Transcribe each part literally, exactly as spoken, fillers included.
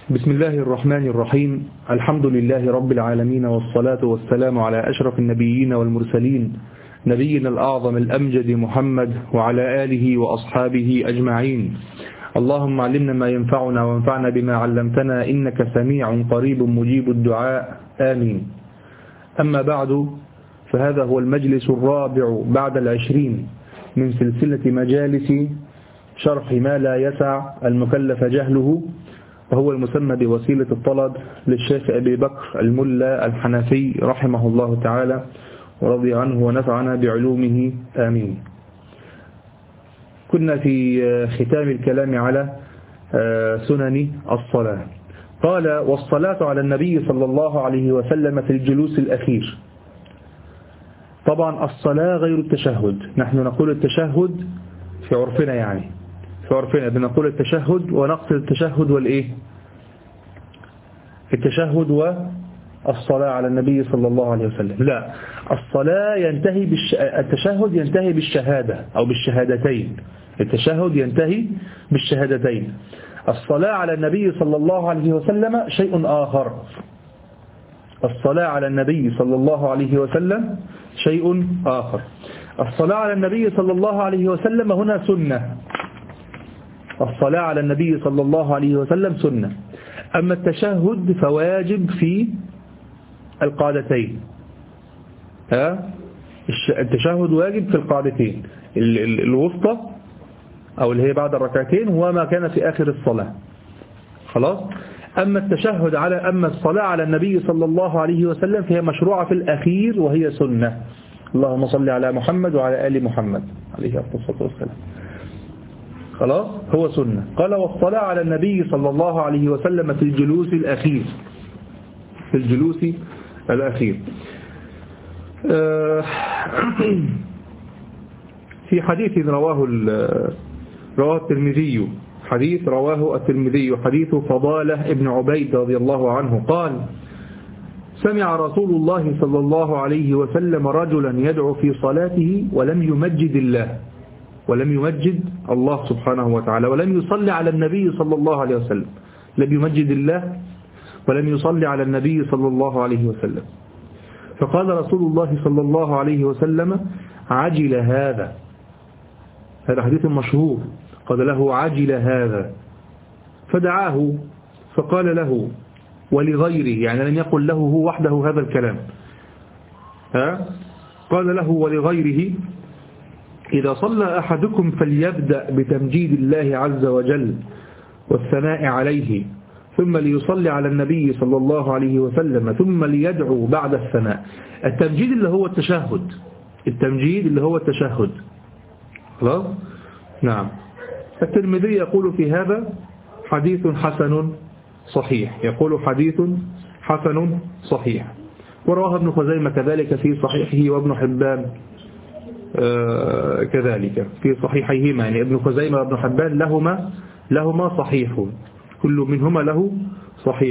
بسم الله الرحمن الرحيم. الحمد لله رب العالمين، والصلاة والسلام على أشرف النبيين والمرسلين، نبينا الأعظم الأمجد محمد وعلى آله وأصحابه أجمعين. اللهم علمنا ما ينفعنا وانفعنا بما علمتنا، إنك سميع قريب مجيب الدعاء، آمين. أما بعد، فهذا هو المجلس الرابع بعد العشرين من سلسلة مجالس شرح ما لا يسع المكلف جهله، وهو المسمى بوسيلة الطلب للشيخ أبي بكر الملا الحنفي رحمه الله تعالى ورضي عنه ونفعنا بعلومه، آمين. كنا في ختام الكلام على سنن الصلاة. قال: والصلاة على النبي صلى الله عليه وسلم في الجلوس الأخير. طبعا الصلاة غير التشهد، نحن نقول التشهد في عرفنا، يعني في عرفنا بنقول التشهد ونقصد التشهد والإيه التشهد والصلاة على النبي صلى الله عليه وسلم. لا، الصلاة ينتهي بالش... التشهد ينتهي بالشهادة أو بالشهادتين. التشهد ينتهي بالشهادتين. الصلاة على النبي صلى الله عليه وسلم شيء آخر. الصلاة على النبي صلى الله عليه وسلم شيء آخر. الصلاة على النبي صلى الله عليه وسلم هنا سنة. الصلاة على النبي صلى الله عليه وسلم سنة. أما التشهد فواجب في القاعدتين. ها التشهد واجب في القاعدتين، الوسطى أو اللي هي بعد الركعتين، وما كان في آخر الصلاة. خلاص. أما التشهد على أما الصلاة على النبي صلى الله عليه وسلم فهي مشروعة في الأخير وهي سنة. اللهم صل على محمد وعلى آل محمد عليه الصلاة والسلام. خلاص، هو سنة. قال: والصلاة على النبي صلى الله عليه وسلم في الجلوس الأخير. في الجلوس الأخير. في حديث رواه رواه الترمذي، حديث رواه الترمذي حديث فضالة ابن عبيد رضي الله عنه قال: سمع رسول الله صلى الله عليه وسلم رجلا يدعو في صلاته ولم يمجد الله ولم يمجد الله سبحانه وتعالى ولم يصلي على النبي صلى الله عليه وسلم. لم يمجد الله ولم يصلي على النبي صلى الله عليه وسلم. فقال رسول الله صلى الله عليه وسلم: عجل هذا. هذا حديث مشهور. قال له: عجل هذا. فدعاه فقال له ولغيره، يعني لم يقل له هو وحده هذا الكلام. ها؟ قال له ولغيره: إذا صلى أحدكم فليبدأ بتمجيد الله عز وجل والثناء عليه، ثم ليصلي على النبي صلى الله عليه وسلم، ثم ليدعو بعد الثناء. التمجيد اللي هو التشهد. التمجيد اللي هو التشهد. خلاص؟ نعم. الترمذي يقول في هذا حديث حسن صحيح. يقول حديث حسن صحيح. ورواه ابن خزيمة كذلك في صحيحه، وابن حبان آه كذلك في صحيحيهما. يعني ابن خزيمة وابن حبان لهما لهما صحيح، كل منهما له صحيح.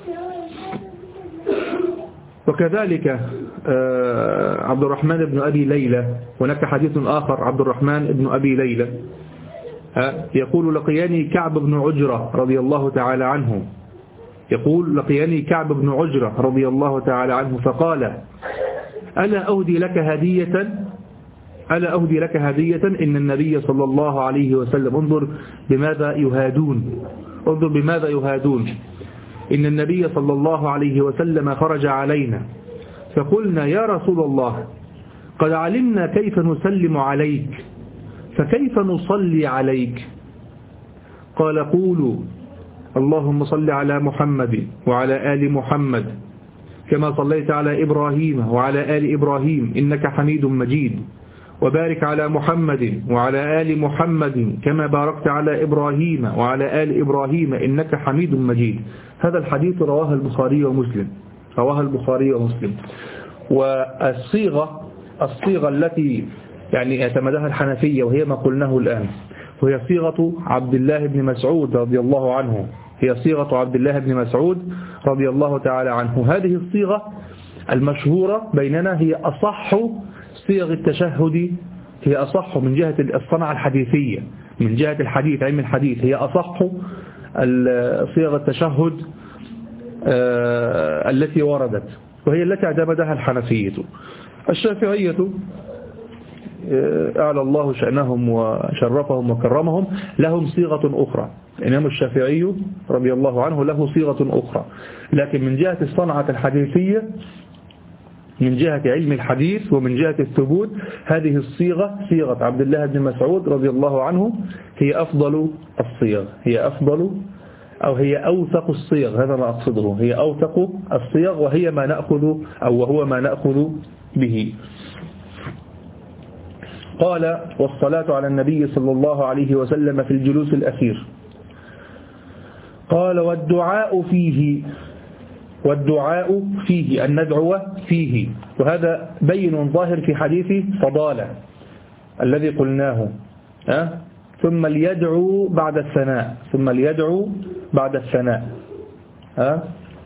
وكذلك آه عبد الرحمن بن أبي ليلى. هناك حديث آخر عبد الرحمن بن أبي ليلى يقول: لقياني كعب بن عجرة رضي الله تعالى عنه. يقول: لقياني كعب بن عجرة رضي الله تعالى عنه فقال: ألا أهدي لك هدية ألا أهدي لك هدية إن النبي صلى الله عليه وسلم. انظر بماذا يهادون انظر بماذا يهادون إن النبي صلى الله عليه وسلم خرج علينا فقلنا: يا رسول الله، قد علمنا كيف نسلم عليك، فكيف نصلي عليك؟ قال: قولوا: اللهم صل على محمد وعلى آل محمد كما صليت على إبراهيم وعلى آل إبراهيم إنك حميد مجيد، وبارك على محمد وعلى آل محمد كما باركت على إبراهيم وعلى آل إبراهيم إنك حميد مجيد. هذا الحديث رواه البخاري ومسلم. رواه البخاري ومسلم. والصيغة الصيغة التي يعني اعتمدها الحنفية وهي ما قلناه الآن، وهي صيغة عبد الله بن مسعود رضي الله عنه. هي صيغة عبد الله بن مسعود رضي الله تعالى عنه. هذه الصيغة المشهورة بيننا هي أصح صيغ التشهد، هي أصح من جهة الصنعة الحديثية، من جهة الحديث علم الحديث، هي أصح صيغ التشهد التي وردت، وهي التي اعتمدها الحنفية. الشافعية أعلى الله شأنهم وشرفهم وكرمهم لهم صيغة أخرى. الإمام الشافعي رضي الله عنه له صيغة أخرى، لكن من جهة الصنعة الحديثية، من جهة علم الحديث ومن جهة الثبوت، هذه الصيغة صيغة عبد الله بن مسعود رضي الله عنه هي أفضل الصيغ، هي أفضل أو هي أوثق الصيغ، هذا ما أقصده، هي أوثق الصيغ، وهي ما نأخذ أو وهو ما نأخذ به. قال: والصلاة على النبي صلى الله عليه وسلم في الجلوس الأخير. قال: والدعاء فيه، والدعاء فيه أن ندعو فيه، وهذا بين ظاهر في حديث فضالة الذي قلناه. أه؟ ثم ليدعو بعد الثناء، ثم ليدعو بعد الثناء. أه؟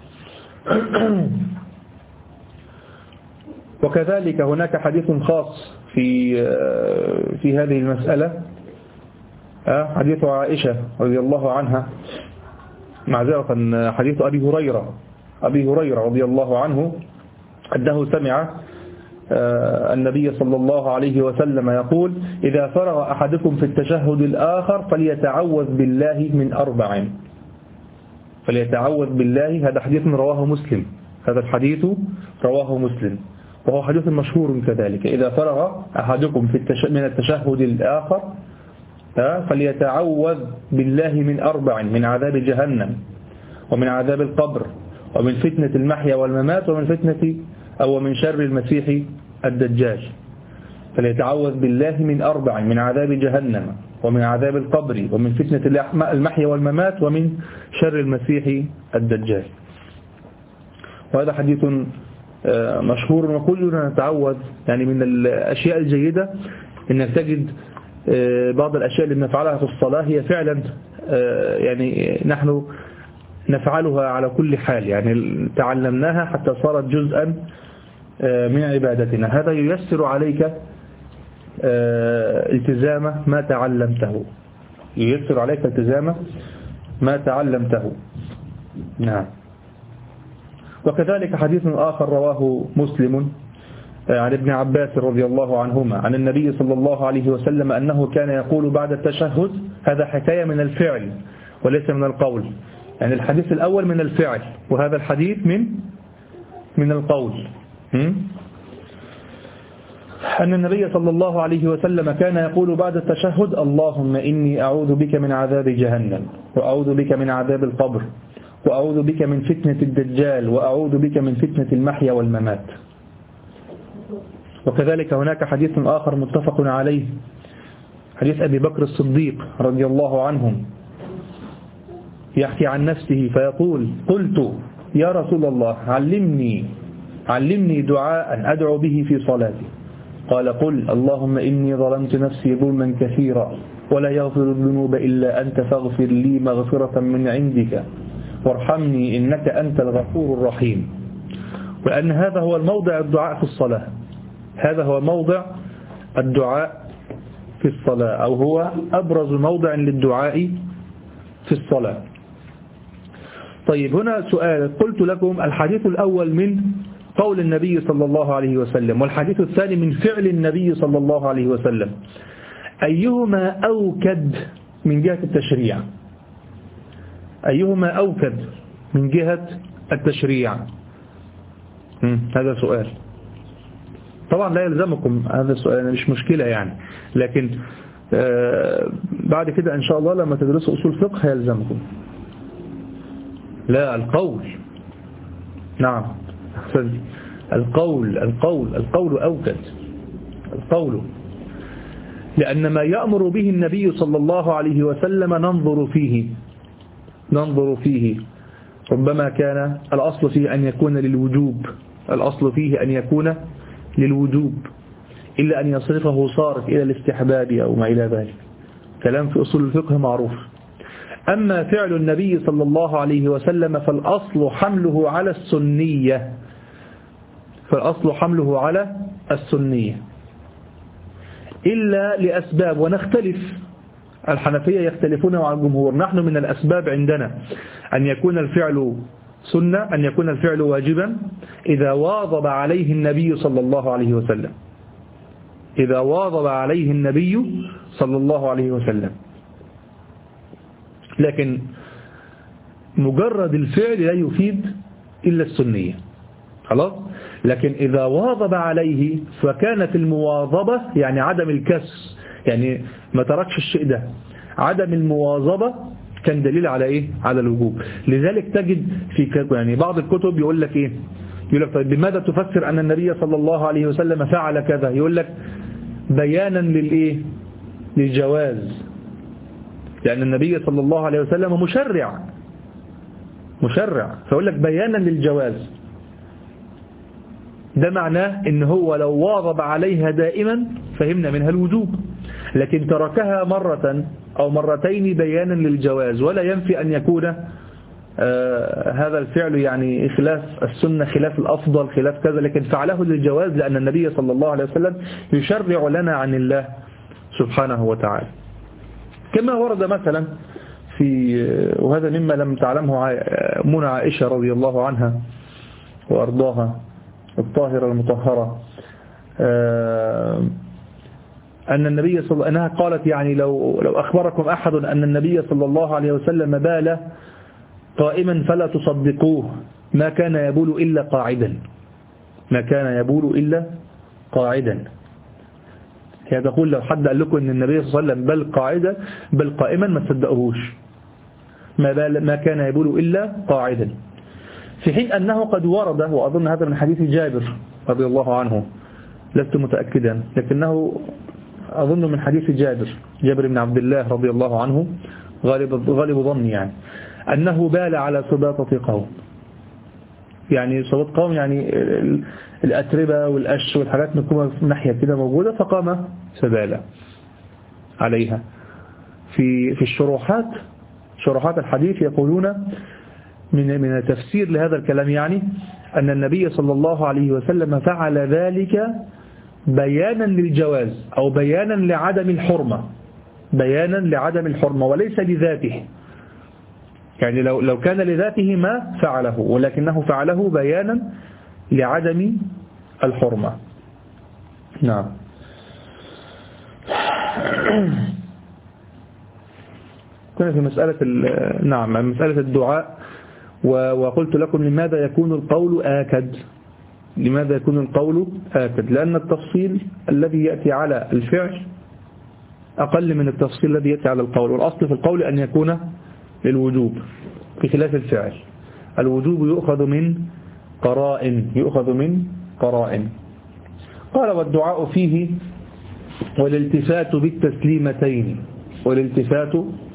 وكذلك هناك حديث خاص في في هذه المسألة، حديث عائشة رضي الله عنها، معذرة حديث أبي هريرة أبي هريرة رضي الله عنه أنه سمع النبي صلى الله عليه وسلم يقول: إذا فرغ أحدكم في التشهد الآخر فليتعوذ بالله من أربع. فليتعوذ بالله، هذا حديث رواه مسلم، هذا الحديث رواه مسلم، وهو حديث مشهور كذلك. إذا فرغ أحدكم في التش... من التشهد الآخر فليتعوذ بالله من أربع: من عذاب جهنم، ومن عذاب القبر، ومن فتنة المحيا والممات، ومن فتنة أو من شر المسيح الدجال. فليتعوذ بالله من أربع: من عذاب جهنم، ومن عذاب القبر، ومن فتنة المحيا والممات، ومن شر المسيح الدجال. وهذا حديث مشهور، وكلنا نتعوذ. يعني من الأشياء الجيدة أنك تجد بعض الأشياء اللي نفعلها في الصلاة هي فعلا يعني نحن نفعلها على كل حال، يعني تعلمناها حتى صارت جزءا من عبادتنا. هذا ييسر عليك التزام ما تعلمته، ييسر عليك التزام ما تعلمته. نعم. وكذلك حديث آخر رواه مسلم عن ابن عباس رضي الله عنهما عن النبي صلى الله عليه وسلم أنه كان يقول بعد التشهد، هذا حكاية من الفعل وليس من القول، يعني الحديث الأول من الفعل، وهذا الحديث من من القول. أن النبي صلى الله عليه وسلم كان يقول بعد التشهد: اللهم إني أعوذ بك من عذاب جهنم، وأعوذ بك من عذاب القبر، وأعوذ بك من فتنة الدجال، وأعوذ بك من فتنة المحيا والممات. وكذلك هناك حديث آخر متفق عليه، حديث أبي بكر الصديق رضي الله عنه، يحكي عن نفسه فيقول: قلت يا رسول الله علمني علمني دعاء أدعو به في صلاتي. قال: قل اللهم إني ظلمت نفسي ظلما كثيرا ولا يغفر الذنوب إلا أنت فاغفر لي مغفرة من عندك وارحمني إنك أنت الغفور الرحيم. وأن هذا هو الموضع الدعاء في الصلاة، هذا هو موضع الدعاء في الصلاة، أو هو أبرز موضع للدعاء في الصلاة. طيب، هنا سؤال. قلت لكم الحديث الأول من قول النبي صلى الله عليه وسلم، والحديث الثاني من فعل النبي صلى الله عليه وسلم، أيهما أوكد من جهة التشريع؟ أيهما أوكد من جهة التشريع؟ هذا سؤال. طبعا لا يلزمكم هذا السؤال، مش مشكلة يعني، لكن آه بعد كده إن شاء الله لما تدرسوا أصول فقه هيلزمكم. لا، القول. نعم، القول القول القول أوكد، القول، لأن ما يأمر به النبي صلى الله عليه وسلم ننظر فيه ننظر فيه ربما كان الأصل فيه أن يكون للوجوب، الأصل فيه أن يكون للوجوب، إلا أن يصرفه صارف إلى الاستحباب أو ما إلى ذلك، كلام في أصول الفقه معروف. أما فعل النبي صلى الله عليه وسلم فالأصل حمله على السنية، فالأصل حمله على السنية إلا لأسباب، ونختلف الحنفية يختلفون مع الجمهور. نحن من الأسباب عندنا أن يكون الفعل سنة، أن يكون الفعل واجبا إذا واظب عليه النبي صلى الله عليه وسلم، إذا واظب عليه النبي صلى الله عليه وسلم. لكن مجرد الفعل لا يفيد إلا السنية، خلاص. لكن إذا واظب عليه فكانت المواظبة يعني عدم الكسر، يعني ما تركش الشيء ده، عدم المواظبة كان دليل على إيه؟ على الوجوب. لذلك تجد في يعني بعض الكتب يقول لك إيه؟ يقول لك طيب بماذا تفسر أن النبي صلى الله عليه وسلم فعل كذا؟ يقول لك بيانا للإيه؟ للجواز، لأن النبي صلى الله عليه وسلم مشرع مشرع فيقول لك بيانا للجواز. ده معناه إن هو لو واظب عليها دائما فهمنا منها الوجوب، لكن تركها مرة أو مرتين بيانا للجواز، ولا ينفي أن يكون آه هذا الفعل يعني خلاف السنة، خلاف الأفضل، خلاف كذا، لكن فعله للجواز لأن النبي صلى الله عليه وسلم يشرع لنا عن الله سبحانه وتعالى. كما ورد مثلا في، وهذا مما لم تعلمه أمنا عائشة رضي الله عنها وأرضاها الطاهرة المطهرة، أن النبي صلى الله عليه وسلم أنها قالت يعني لو لو أخبركم أحد أن النبي صلى الله عليه وسلم بال قائما فلا تصدقوه، ما كان يبول إلا قاعدا، ما كان يبول إلا قاعدا. هي تقول لو حد قال لكم أن النبي صلى الله عليه وسلم بل قاعدا بل قائما ما تصدقوهوش، ما, بال ما كان يبول إلا قاعدا. في حين أنه قد ورد، وأظن هذا من حديث جابر رضي الله عنه، لست متأكدا لكنه أظن من حديث جابر جابر بن عبد الله رضي الله عنه غالب, غالب ظني يعني أنه بال على سباطة قوم، يعني سباطة قوم يعني الأتربة والأش والحاجات مكومة في ناحية كده موجودة، فقام فبال عليها. في في الشروحات شروحات الحديث يقولون من من التفسير لهذا الكلام يعني أن النبي صلى الله عليه وسلم فعل ذلك بيانا للجواز أو بيانا لعدم الحرمة، بيانا لعدم الحرمة وليس لذاته، يعني لو لو كان لذاته ما فعله، ولكنه فعله بيانا لعدم الحرمة. نعم. كنا في مسألة نعم مسألة الدعاء، وقلت لكم لماذا يكون القول آكد، لماذا يكون القول آكد؟ لأن التفصيل الذي يأتي على الفعل أقل من التفصيل الذي يأتي على القول، والأصل في القول أن يكون للوجوب بخلاف الفعل. الوجوب يؤخذ من قرائن يؤخذ من قرائن. قال والدعاء فيه والالتفات بالتسليمتين والالتفات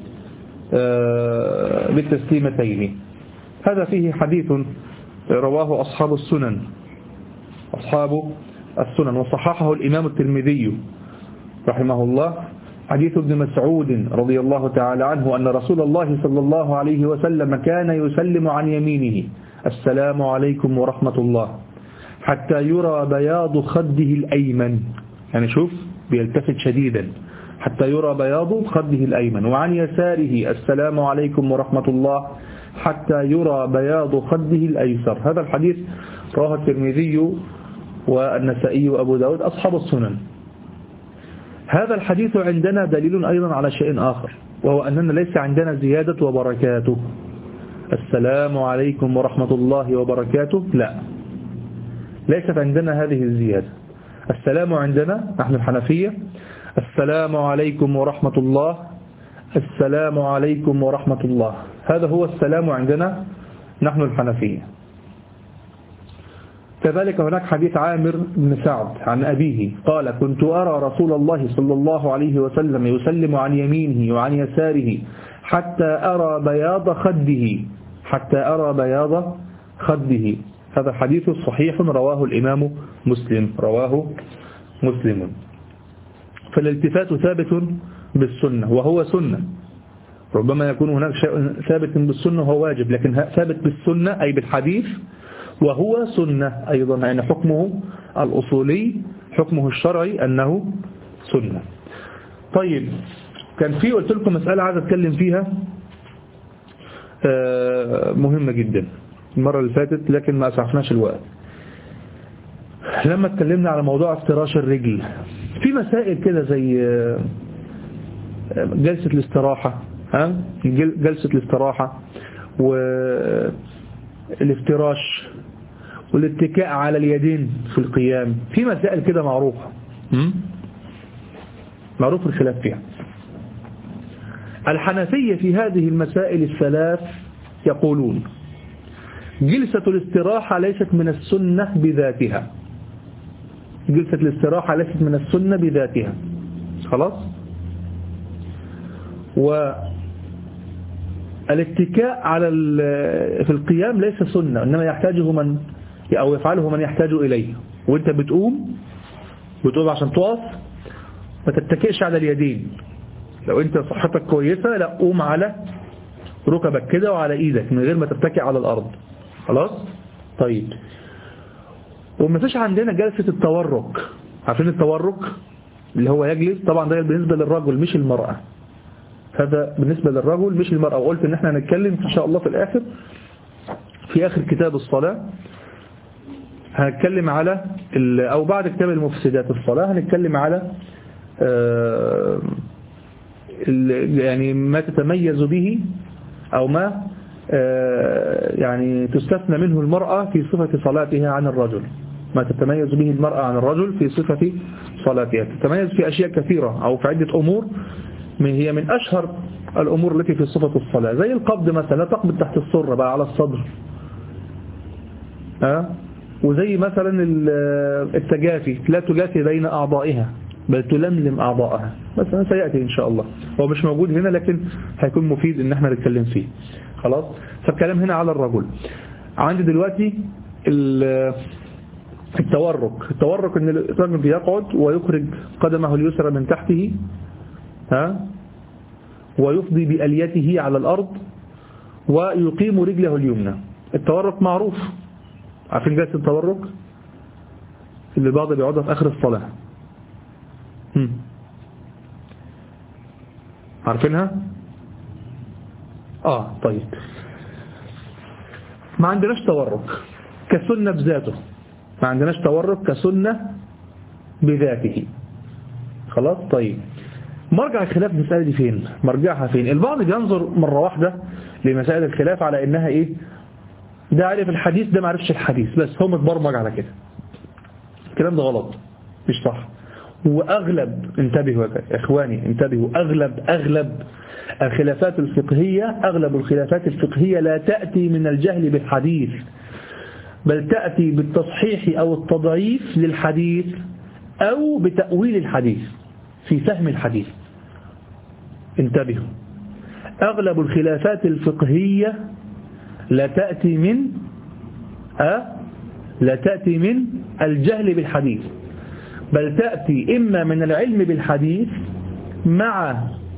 بالتسليمتين. هذا فيه حديث رواه أصحاب السنن أصحاب السنن وصححه الإمام الترمذي رحمه الله، حديث ابن مسعود رضي الله تعالى عنه أن رسول الله صلى الله عليه وسلم كان يسلم عن يمينه السلام عليكم ورحمة الله حتى يرى بياض خده الأيمن، يعني شوف بيلتفت شديدا حتى يرى بياض خده الأيمن، وعن يساره السلام عليكم ورحمة الله حتى يرى بياض خده الأيسر. هذا الحديث رواه الترمذي والنسائي وأبو داود أصحاب السنن. هذا الحديث عندنا دليل أيضا على شيء آخر، وهو أننا ليس عندنا زيادة وبركاته السلام عليكم ورحمة الله وبركاته، لا، ليست عندنا هذه الزيادة. السلام عندنا نحن الحنفية السلام عليكم ورحمة الله السلام عليكم ورحمة الله، هذا هو السلام عندنا نحن الحنفية. كذلك هناك حديث عامر بن سعد عن أبيه قال كنت أرى رسول الله صلى الله عليه وسلم يسلم عن يمينه وعن يساره حتى أرى بياض خده حتى أرى بياض خده. هذا حديث صحيح رواه الإمام مسلم رواه مسلم. فالالتفات ثابت بالسنة وهو سنة، ربما يكون هناك شيء ثابت بالسنة وهو واجب، لكن ثابت بالسنة أي بالحديث وهو سنة أيضا، يعني حكمه الأصولي حكمه الشرعي أنه سنة. طيب كان في قلت لكم مسألة عايز أتكلم فيها مهمة جدا المرة اللي فاتت لكن ما أسعفناش الوقت. لما اتكلمنا على موضوع افتراش الرجل، في مسائل كده زي جلسة الاستراحة، ها جلسة الاستراحة والافتراش والاتكاء على اليدين في القيام، في مسائل كده معروفة معروف الخلاف فيها. الحنفية في هذه المسائل الثلاث يقولون جلسة الاستراحة ليست من السنة بذاتها، جلسة الاستراحة ليست من السنة بذاتها، خلاص. والاتكاء على في القيام ليس سنة، إنما يحتاجه من أو يفعله من يحتاج إليه. وانت بتقوم بتقوم عشان تقف ما تتكئش على اليدين. لو انت صحتك كويسة لا قوم على ركبك كده وعلى ايدك من غير ما تتكئ على الارض، خلاص. طيب، وما فيش عندنا جلسة التورك. عارفين التورك اللي هو يجلس؟ طبعا ده بالنسبة للرجل مش المرأة، هذا بالنسبة للرجل مش المرأة. وقلت ان احنا هنتكلم ان شاء الله في الاخر في اخر كتاب الصلاة هنتكلم على او بعد كتاب المفسدات الصلاة هنتكلم على آه يعني ما تتميز به أو ما يعني تستثنى منه المرأة في صفة صلاتها عن الرجل، ما تتميز به المرأة عن الرجل في صفة صلاتها. تتميز في أشياء كثيرة أو في عدة أمور، من هي من أشهر الأمور التي في صفة الصلاة، زي القبض مثلا، لا تقبض تحت السرة بقى على الصدر، ها، وزي مثلا التجافي، لا تجافي بين أعضائها بل تلملم أعضائها، بس أنا سيأتي إن شاء الله. هو مش موجود هنا لكن هيكون مفيد إن احنا نتكلم فيه، خلاص. فالكلام هنا على الرجل. عندي دلوقتي التورك. التورك إن الرجل بيقعد ويخرج قدمه اليسرى من تحته، ها، ويفضي بأليته على الأرض ويقيم رجله اليمنى. التورك معروف، عارفين جلسة التورك اللي بعض بيقعدها في آخر الصلاة، هم. عارفينها؟ آه طيب. ما عندناش تورك كسنة بذاته، ما عندناش تورك كسنة بذاته، خلاص. طيب، مرجع الخلاف المسألة دي فين؟ مرجعها فين؟ البعض بينظر مرة واحدة لمسائل الخلاف على إنها إيه؟ ده عارف الحديث ده ما عرفش الحديث، بس هو متبرمج على كده. الكلام ده غلط، مش صح. وأغلب، انتبهوا يا إخواني انتبهوا، أغلب أغلب الخلافات الفقهية أغلب الخلافات الفقهية لا تأتي من الجهل بالحديث، بل تأتي بالتصحيح أو التضعيف للحديث أو بتأويل الحديث في فهم الحديث. انتبهوا، أغلب الخلافات الفقهية لا تأتي من أه لا تأتي من الجهل بالحديث، بل تأتي إما من العلم بالحديث مع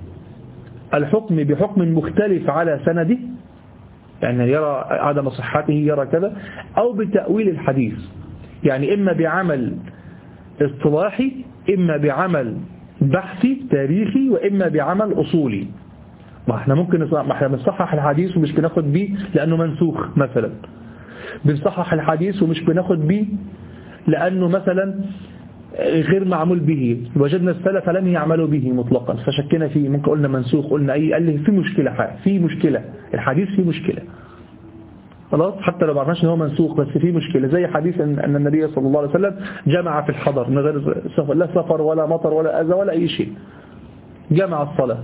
الحكم بحكم مختلف على سنده، يعني يرى عدم صحته يرى كذا، أو بتأويل الحديث، يعني إما بعمل اصطلاحي، إما بعمل بحثي تاريخي، وإما بعمل أصولي. ما احنا ممكن ما احنا بنصحح الحديث ومش بناخد بيه لأنه منسوخ مثلا، بنصحح الحديث ومش بناخد بيه لأنه مثلا غير معمول به، وجدنا السلف لم يعملوا به مطلقا فشكنا فيه، ممكن قلنا منسوخ، قلنا أي، قال لي في مشكلة، في مشكلة الحديث، في مشكلة، خلاص. حتى لو ما عرفناش ان هو منسوخ بس في مشكلة، زي حديث أن النبي صلى الله عليه وسلم جمع في الحضر من غير سفر، لا سفر ولا مطر ولا أذى ولا أي شيء، جمع الصلاة،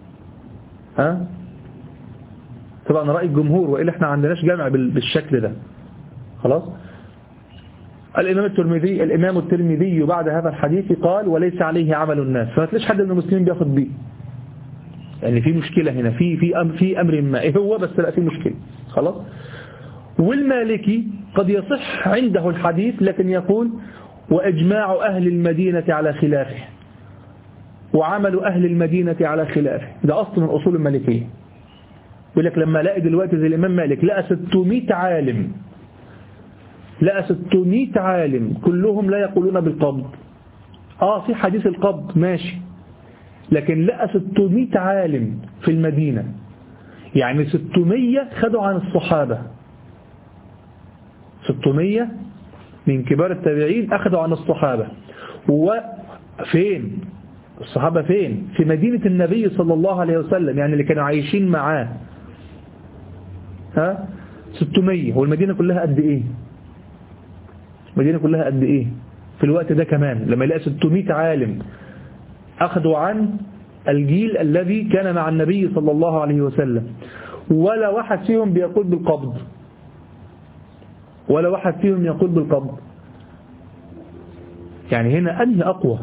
ها. طبعا رأي الجمهور، وإلا احنا عندناش جمع بالشكل ده، خلاص. الإمام الترمذي الإمام الترمذي بعد هذا الحديث قال وليس عليه عمل الناس، فما تلاقيش حد من المسلمين بياخد بيه، يعني في مشكلة هنا، في في أمر في أمر ما، إيه هو؟ بس لا في مشكلة، خلاص. والمالكي قد يصح عنده الحديث لكن يقول وإجماع أهل المدينة على خلافه، وعمل أهل المدينة على خلافه، ده أصل من أصول المالكية. يقول لك لما لاقي دلوقتي زي الإمام مالك لقى ستمائة عالم، لقى ستمائة عالم كلهم لا يقولون بالقبض، آه في حديث القبض ماشي، لكن لقى ستمائة عالم في المدينة، يعني ستمائة خدوا عن الصحابة، ستمائة من كبار التابعين أخذوا عن الصحابة. وفين الصحابة؟ فين؟ في مدينة النبي صلى الله عليه وسلم، يعني اللي كانوا عايشين معاه. ها ستمائة، والمدينة كلها قد إيه؟ المدينة كلها قد إيه في الوقت ده كمان، لما يلاقي ستمائة عالم أخذوا عن الجيل الذي كان مع النبي صلى الله عليه وسلم، ولا واحد فيهم بيقول بالقبض، ولا واحد فيهم يقول بالقبض. يعني هنا أنهي أقوى؟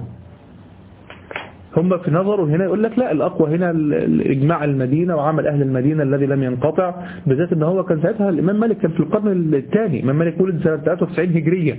هم في نظروا هنا يقول لك لا، الأقوى هنا الإجماع المدينة وعمل أهل المدينة الذي لم ينقطع، بالذات أن هو كان ساعتها الإمام مالك كان في القرن الثاني. الإمام مالك ولد سنة ثلاثة وتسعين هجريا،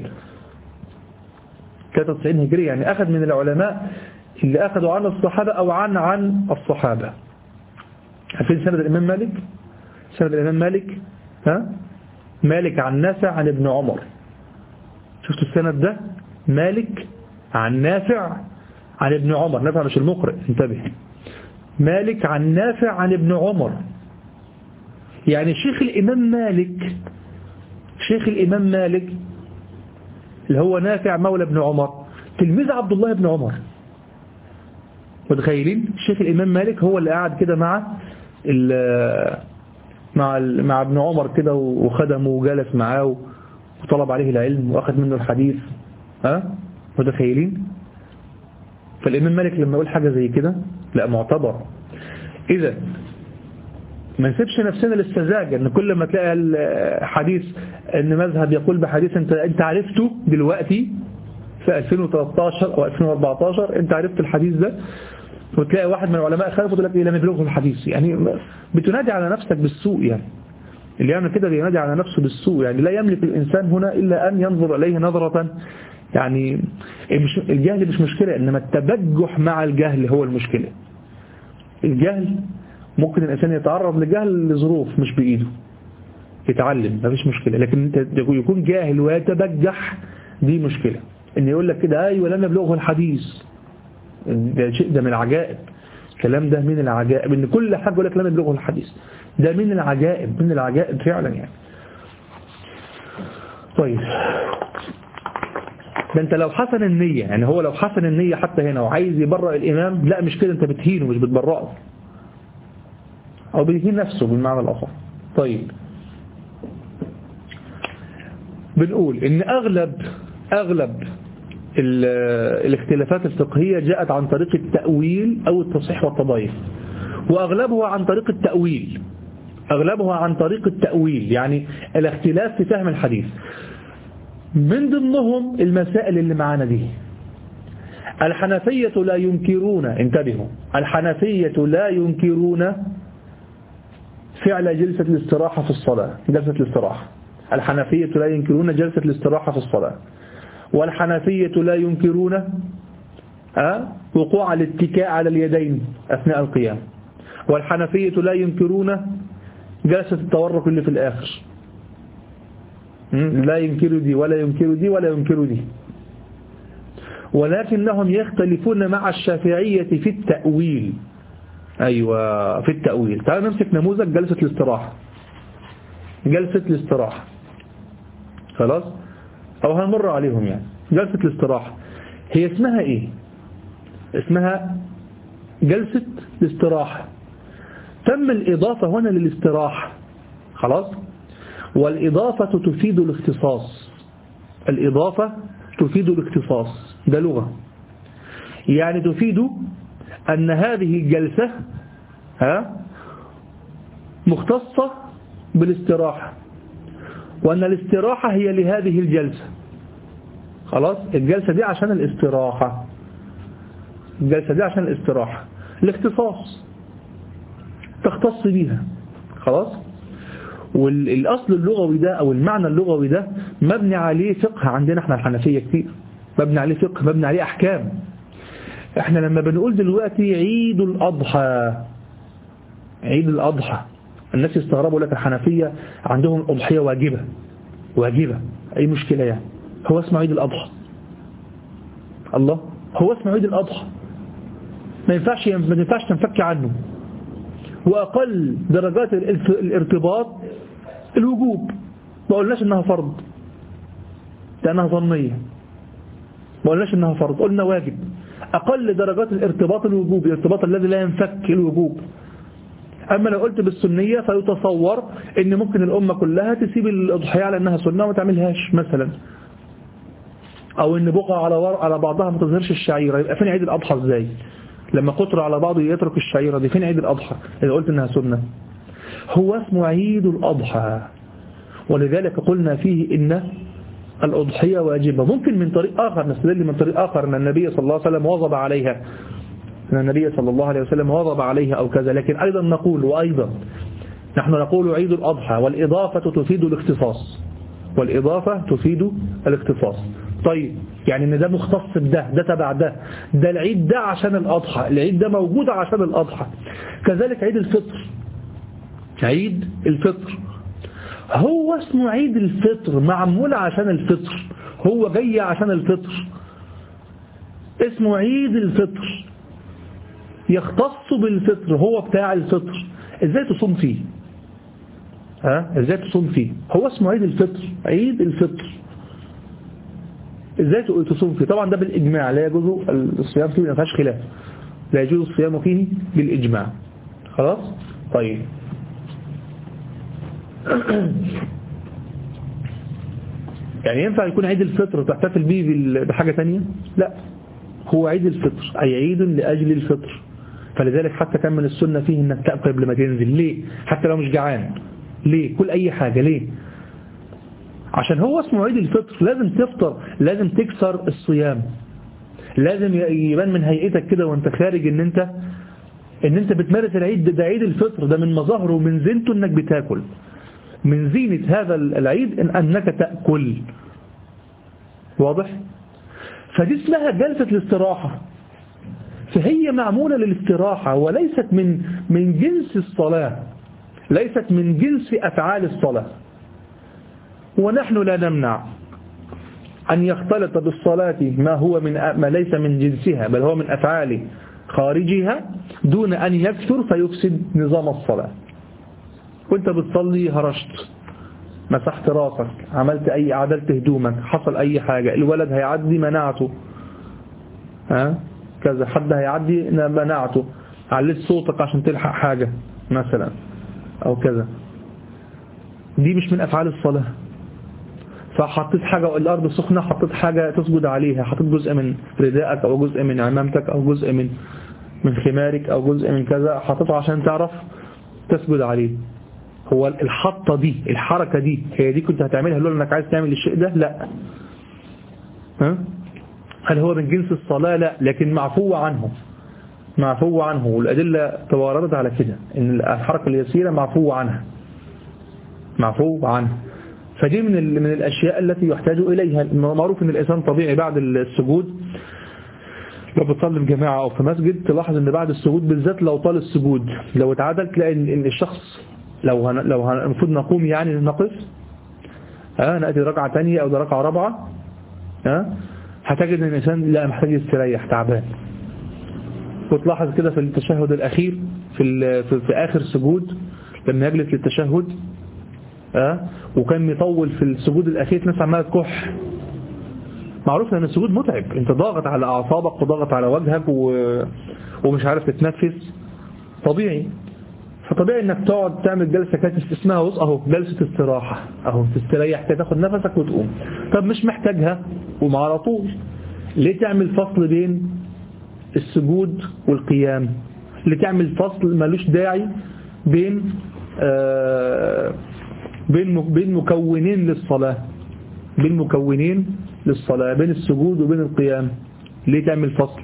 ثلاثة وتسعين هجريا، يعني أخذ من العلماء اللي أخذوا عن الصحابة أو عن عن الصحابة. عارفين سند الإمام مالك؟ سند الإمام مالك ها؟ مالك عن نافع عن ابن عمر. شفتوا السند ده؟ مالك عن نافع عن ابن عمر، نافع مش المقرئ، انتبه. مالك عن نافع عن ابن عمر، يعني شيخ الإمام مالك، شيخ الإمام مالك اللي هو نافع مولى ابن عمر تلميذ عبد الله بن عمر. متخيلين؟ شيخ الإمام مالك هو اللي قاعد كده مع مع مع ابن عمر كده وخدمه وجلس معاه وطلب عليه العلم وأخذ منه الحديث. ها؟ متخيلين؟ فالإمام مالك لما يقول حاجة زي كده لا، معتبر. إذا ما نسيبش نفسنا للسذاجة ان كل ما تلاقي الحديث ان مذهب يقول بحديث انت انت عرفته دلوقتي في ألفين وثلاثة عشر او ألفين وأربعة عشر، انت عرفت الحديث ده، وتلاقي واحد من العلماء خالف وتقول لك لم يبلغه الحديث. يعني بتنادي على نفسك بالسوء، يعني اللي يعمل كده بينادي على نفسه بالسوء. يعني لا يملك الإنسان هنا إلا أن ينظر إليه نظرة، يعني الجهل مش مشكلة، إنما التبجح مع الجهل هو المشكلة. الجهل ممكن الإنسان يتعرض لجهل لظروف مش بإيده، يتعلم ما فيش مشكلة، لكن يكون جاهل ويتبجح دي مشكلة. إن يقول لك كده أيوة لم يبلغه الحديث، ده شيء ده من العجائب. الكلام ده من العجائب، إن كل حاجة يقول لك لم يبلغه الحديث، ده من العجائب، من العجائب فعلا يعني. طيب ده انت لو حسن النية، يعني هو لو حسن النية حتى هنا وعايز يبرأ الإمام، لا مش كده، انت بتهينه مش بتبرأه، او بيهين نفسه بالمعنى الآخر. طيب بنقول ان اغلب اغلب الاختلافات الفقهية جاءت عن طريق التأويل او التصحيح والتضعيف، واغلبها عن طريق التأويل، اغلبها عن طريق التأويل، يعني الاختلاف في فهم الحديث. من ضمنهم المسائل اللي معانا دي. الحنفية لا ينكرون، انتبهوا، الحنفية لا ينكرون فعل جلسة الاستراحة في الصلاة، جلسة الاستراحة. الحنفية لا ينكرون جلسة الاستراحة في الصلاة، والحنفية لا ينكرون أه؟ وقوع الاتكاء على اليدين أثناء القيام، والحنفية لا ينكرون جلسة التورك اللي في الآخر، لا ينكر دي ولا ينكر دي ولا ينكر دي. ولكنهم يختلفون مع الشافعية في التأويل. أيوة في التأويل. تعال نمسك نموذج جلسة الاستراحة. جلسة الاستراحة خلاص، أو هنمر عليهم. يعني جلسة الاستراحة هي اسمها إيه؟ اسمها جلسة الاستراحة. تم الإضافة هنا للاستراحة خلاص، والإضافة تفيد الاختصاص. الإضافة تفيد الاختصاص، ده لغة، يعني تفيد أن هذه الجلسة ها مختصة بالاستراحة، وأن الاستراحة هي لهذه الجلسة. خلاص، الجلسة دي عشان الاستراحة، الجلسة دي عشان الاستراحة، الاختصاص تختص بيها. خلاص، والأصل اللغوي ده أو المعنى اللغوي ده مبني عليه فقه عندنا احنا الحنفية كتير، مبني عليه فقه، مبني عليه أحكام. احنا لما بنقول دلوقتي عيد الأضحى، عيد الأضحى، الناس يستغربوا لك الحنفية عندهم الأضحية واجبة، واجبة أي مشكلة يعني؟ هو اسمه عيد الأضحى، الله هو اسمه عيد الأضحى، ما ينفعش ما ينفعش تنفك عنه. وأقل درجات الارتباط الوجوب، ما قلناش إنها فرض لأنها ظنية، ما قلناش إنها فرض، قلنا واجب. أقل درجات الارتباط الوجوب، الارتباط الذي لا ينفك الوجوب. أما لو قلت بالسنية فيتصور إن ممكن الأمة كلها تسيب الأضحية على أنها سنة وما تعملهاش مثلا، أو إن بقى على على بعضها ما تظهرش الشعيرة. يبقى فين عيد الأضحى إزاي لما قطر على بعضه يترك الشعيرة دي؟ فين عيد الأضحى إذا قلت إنها سنة؟ هو اسمه عيد الأضحى، ولذلك قلنا فيه إن الأضحية واجبة. ممكن من طريق آخر نستدل من طريق آخر أن النبي صلى الله عليه وسلم واظب عليها، أن النبي صلى الله عليه وسلم واظب عليها أو كذا. لكن أيضا نقول وأيضا نحن نقول عيد الأضحى، والإضافة تفيد الاختصاص، والإضافة تفيد الاختصاص. طيب يعني ان ده مختص بده، ده تبع ده، ده العيد ده عشان الأضحى، العيد ده موجود عشان الأضحى. كذلك عيد الفطر، عيد الفطر هو اسمه عيد الفطر، معمول عشان الفطر، هو جاي عشان الفطر، اسمه عيد الفطر، يختص بالفطر، هو بتاع الفطر. ازاي تصوم فيه؟ ها ازاي تصوم فيه؟ هو اسمه عيد الفطر، عيد الفطر، ازاي تصوم فيه؟ طبعا ده بالإجماع، لا يجوز الصيام فيه، ما فيهاش خلاف، لا يجوز الصيام فيه بالإجماع. خلاص طيب. يعني ينفع يكون عيد الفطر تحتفل به بحاجة تانية؟ لا، هو عيد الفطر أي عيد لأجل الفطر. فلذلك حتى كان من السنة فيه انك تأكل قبل ما تنزل. ليه؟ حتى لو مش جعان، ليه؟ كل أي حاجة. ليه؟ عشان هو اسمه عيد الفطر، لازم تفطر، لازم تكسر الصيام، لازم يبان من هيئتك كده وانت خارج ان انت ان انت بتمارس العيد ده, ده عيد الفطر، ده من مظاهره ومن زينته انك بتاكل، من زينة هذا العيد إن أنك تأكل. واضح؟ فدي اسمها جلسة الاستراحة، فهي معمولة للاستراحة وليست من من جنس الصلاة، ليست من جنس أفعال الصلاة. ونحن لا نمنع أن يختلط بالصلاة ما هو من ما ليس من جنسها، بل هو من أفعال خارجها، دون أن يكثر فيفسد نظام الصلاة. وانت بتصلي هرشت، مسحت راسك، عملت أي عدلت هدومك، حصل أي حاجة، الولد هيعدي منعته، ها كذا، حد هيعدي منعته، عليت صوتك عشان تلحق حاجة مثلا أو كذا، دي مش من أفعال الصلاة. فحطيت حاجة الأرض سخنة، حطيت حاجة تسجد عليها، حطيت جزء من ردائك أو جزء من عمامتك أو جزء من من خمارك أو جزء من كذا، حطيته عشان تعرف تسجد عليه. هو الحطة دي، الحركة دي، هي دي كنت هتعملها لولا انك عايز تعمل الشيء ده؟ لا. ها؟ هل هو من جنس الصلاة؟ لا، لكن معفو عنه، معفو عنه، والأدلة تواردت على كده ان الحركة اليسيرة معفو عنها، معفو عنها. فدي من من الأشياء التي يحتاج إليها. معروف ان الإنسان طبيعي بعد السجود لو بتصلي في جماعة أو في مسجد تلاحظ ان بعد السجود بالذات لو طال السجود، لو اتعدل تلاقي ان الشخص لو هن... لو المفروض نقوم يعني نقف، ها نأتي ركعة تانية أو ده ركعة رابعة، ها هتجد ان الإنسان لا محتاج يستريح، تعبان. وتلاحظ كده في التشهد الأخير في ال... في... في آخر سجود لما يجلس للتشهد، ها وكان يطول في السجود الأخير ناس عمالة تكح. معروف ان السجود متعب، انت ضاغط على أعصابك وضاغط على وجهك و... ومش عارف تتنفس، طبيعي. فطبيعي انك تقعد تعمل جلسة كانت اسمها وص اهو جلسة استراحة، اهو تستريح كده، تاخد نفسك وتقوم. طب مش محتاجها وما على طول، ليه تعمل فصل بين السجود والقيام؟ ليه تعمل فصل ملوش داعي بين آه بين بين مكونين للصلاة، بين مكونين للصلاة، بين السجود وبين القيام؟ ليه تعمل فصل؟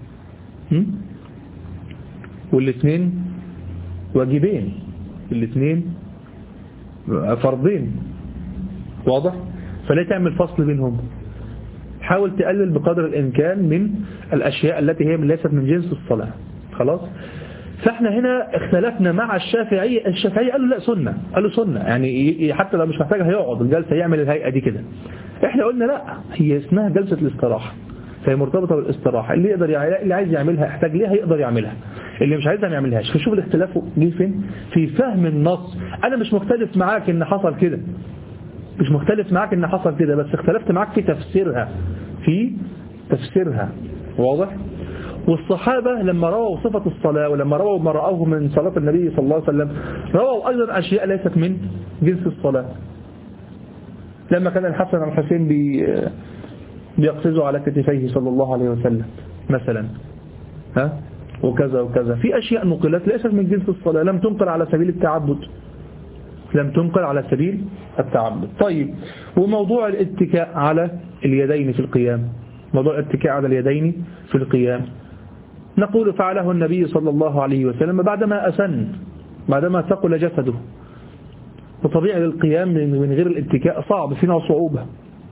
والاثنين واجبين، الاثنين فرضين، واضح؟ فلا تعمل فصل بينهم. حاول تقلل بقدر الإمكان من الأشياء التي هي ليست من جنس الصلاة. خلاص؟ فاحنا هنا اختلفنا مع الشافعي. الشافعي قالوا لا سنة، قالوا سنة يعني حتى لو مش محتاجها هيقعد الجلسة يعمل الهيئة دي كده. احنا قلنا لا، هي اسمها جلسة الاستراحة، فهي مرتبطة بالاستراحة. اللي يقدر يع... اللي عايز يعملها يحتاج ليها يقدر يعملها، اللي مش عايزها ما يعملهاش. فشوف الاختلاف جه فين في فهم النص. أنا مش مختلف معاك إن حصل كده، مش مختلف معاك إن حصل كده، بس اختلفت معاك في تفسيرها، في تفسيرها. واضح؟ والصحابة لما رووا صفة الصلاة ولما رووا ما رأوه من صلاة النبي صلى الله عليه وسلم رووا أيضا أشياء ليست من جنس الصلاة. لما كان الحسن والحسين بي بيقفزوا على كتفيه صلى الله عليه وسلم مثلا، ها وكذا وكذا، في أشياء نقلت ليست من جنس الصلاة، لم تنقل على سبيل التعبد، لم تنقل على سبيل التعبد. طيب، وموضوع الاتكاء على اليدين في القيام، موضوع الاتكاء على اليدين في القيام، نقول فعله النبي صلى الله عليه وسلم بعدما أسن، بعدما ثقل جسده، وطبيعي للقيام من غير الاتكاء صعب، فينا صعوبة،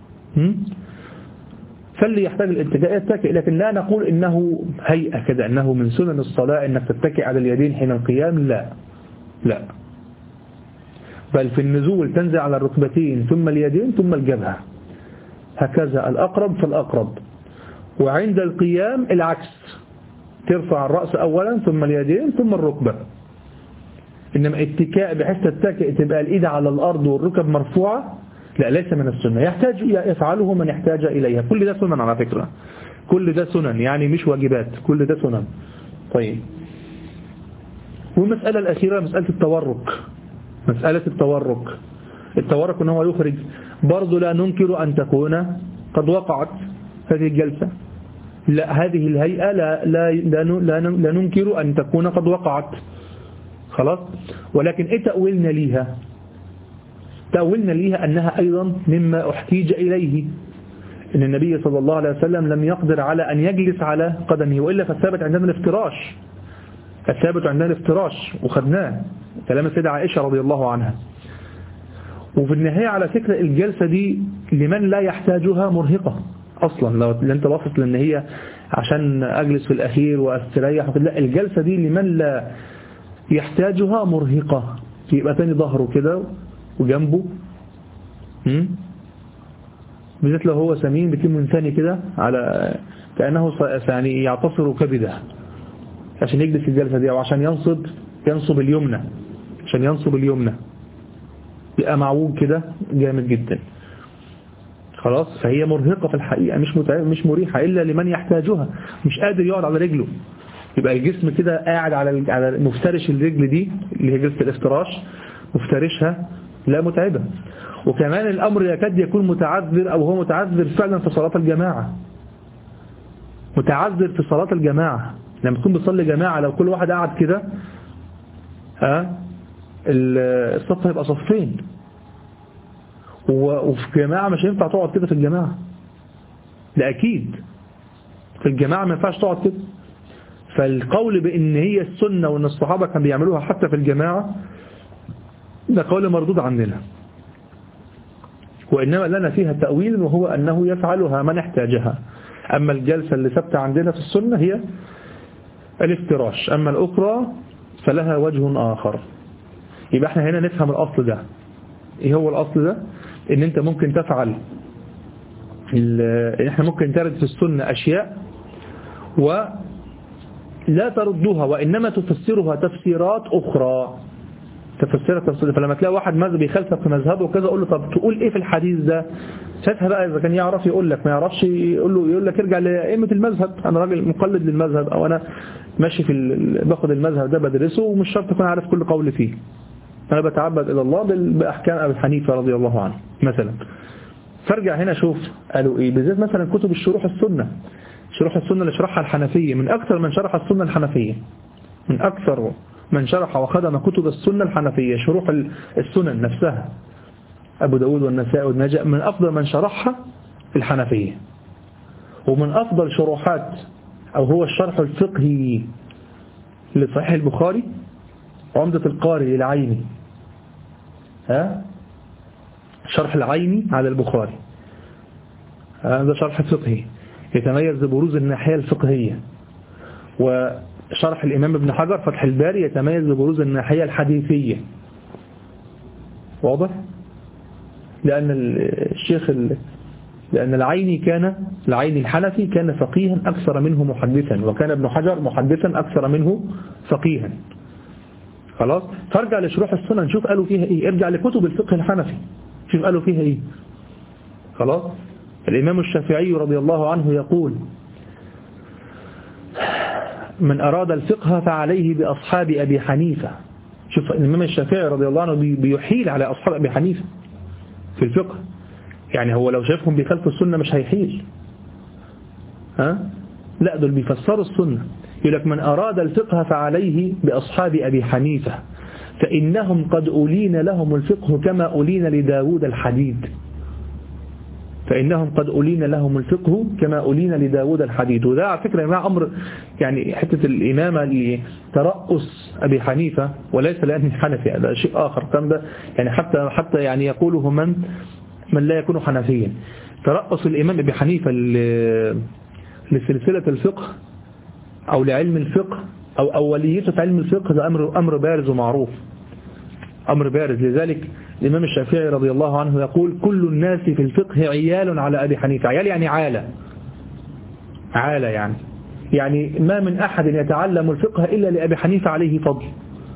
فاللي يحتاج الاتكاء يتكئ، لكن لا نقول إنه هيئة كده، إنه من سنن الصلاة إنك تتكئ على اليدين حين القيام، لا لا، بل في النزول تنزل على الركبتين ثم اليدين ثم الجبهة، هكذا الأقرب فالأقرب. وعند القيام العكس، ترفع الرأس أولا ثم اليدين ثم الركبة. إنما اتكاء بحيث تتكئ تبقى الإيد على الأرض والركب مرفوعة، لا، ليس من السنة، يحتاج يفعله من يحتاج إليها. كل ده سنن على فكرة، كل ده سنن يعني مش واجبات، كل ده سنن. طيب، والمسألة الأخيرة مسألة التورك، مسألة التورك التورك إن هو يخرج، برضو لا ننكر أن تكون قد وقعت هذه الجلسة، لا، هذه الهيئة لا, لا, لا, لا, لا ننكر أن تكون قد وقعت خلاص، ولكن إيه تأويلنا ليها؟ تأويلنا ليها أنها أيضا مما احتيج إليه، إن النبي صلى الله عليه وسلم لم يقدر على أن يجلس على قدمه، وإلا فالثابت عندنا الافتراش، الثابت عندنا الافتراش وخدناه كلام السيدة عائشة رضي الله عنها. وفي النهاية على فكرة الجلسة دي لمن لا يحتاجها مرهقة أصلا، لو أنت باصص لأن هي عشان أجلس في الأخير وأستريح، لا، الجلسة دي لمن لا يحتاجها مرهقة، يبقى تاني ظهره كده وجنبه، بالذات لو هو سمين بيتم من ثاني كده على كأنه يعني يعتصر كبده عشان يجلس الجلسة دي، أو عشان ينصب ينصب اليمنى، عشان ينصب اليمنى يبقى معوج كده جامد جدا خلاص. فهي مرهقة في الحقيقة، مش مش مريحة إلا لمن يحتاجها، مش قادر يقعد على رجله، يبقى الجسم كده قاعد على على مفترش الرجل دي اللي هي جلسة الافتراش، مفترشها، لا، متعبة. وكمان الأمر يكاد يكون متعذر، أو هو متعذر فعلا في صلاة الجماعة، متعذر في صلاة الجماعة لما تكون بتصلي جماعة، لو كل واحد قاعد كده ها الصف هيبقى صفين، وفي جماعة مش هينفع تقعد كده في الجماعة، ده أكيد في الجماعة ما ينفعش تقعد كده. فالقول بأن هي السنة وأن الصحابة كانوا بيعملوها حتى في الجماعة ده قول مردود عندنا، وإنما لنا فيها تأويل، وهو أنه يفعلها من احتاجها. أما الجلسة اللي ثبت عندنا في السنة هي الافتراش، أما الأخرى فلها وجه آخر. يبقى احنا هنا نفهم الأصل ده. ايه هو الأصل ده؟ ان انت ممكن تفعل، احنا ممكن ترد في السنة أشياء ولا تردها، وإنما تفسرها تفسيرات أخرى، تفسيرها تفسيرات. فلما تلاقي واحد مذهب يخالفك في مذهبه وكذا، قول له طب تقول ايه في الحديث ده؟ ساعتها بقى إذا كان يعرف يقول لك، ما يعرفش يقول له يقول لك ارجع لأئمة المذهب، أنا راجل مقلد للمذهب، أو أنا ماشي في باخد المذهب ده بدرسه، ومش شرط أكون عارف كل قول فيه، أنا بتعبد إلى الله بأحكام أبي حنيفة رضي الله عنه مثلا. فارجع هنا شوف قالوا إيه، بالذات مثلا كتب الشروح السنة، شروح السنة اللي شرحها الحنفية، من أكثر من شرح السنة الحنفية، من أكثر من شرح وخدم كتب السنة الحنفية، شروح السنن نفسها، أبو داود والنسائي والنجاء، من أفضل من شرحها الحنفية. ومن أفضل شروحات أو هو الشرح الفقهي لصحيح البخاري عمدة القاري للعيني، ها شرح العيني على البخاري، هذا شرح فقهي يتميز ببروز الناحية الفقهية. وشرح الإمام ابن حجر فتح الباري يتميز ببروز الناحية الحديثية. واضح؟ لأن الشيخ لأن العيني كان العيني الحنفي كان فقيها أكثر منه محدثا، وكان ابن حجر محدثا أكثر منه فقيها. خلاص، فارجع لشروح السنن شوف قالوا فيها إيه، ارجع لكتب الفقه الحنفي شوف قالوا فيها إيه. خلاص. الإمام الشافعي رضي الله عنه يقول: من أراد الفقه فعليه بأصحاب أبي حنيفة. شوف الإمام الشافعي رضي الله عنه بيحيل على أصحاب أبي حنيفة في الفقه، يعني هو لو شافهم بيخالفوا السنة مش هيحيل، ها؟ لا دول بيفسروا السنة. يقول لك: من أراد الفقه فعليه بأصحاب أبي حنيفة فإنهم قد أولين لهم الفقه كما أولين لداود الحديد. فإنهم قد أولين لهم الفقه كما أولين لداود الحديد. وده على فكرة مع أمر يعني حتة الإمامة لترأس أبي حنيفة، وليس لأنه حنفي، هذا شيء آخر. كان ده يعني حتى حتى يعني يقوله من من لا يكون حنفيا. ترأس الإمام أبي حنيفة لسلسلة الفقه أو لعلم الفقه أو أوليته في علم الفقه، ده أمر أمر بارز ومعروف، أمر بارز. لذلك الإمام الشافعي رضي الله عنه يقول: كل الناس في الفقه عيال على أبي حنيفة. عيال يعني عالة، عالة يعني يعني ما من أحد يتعلم الفقه إلا لأبي حنيفة عليه فضل.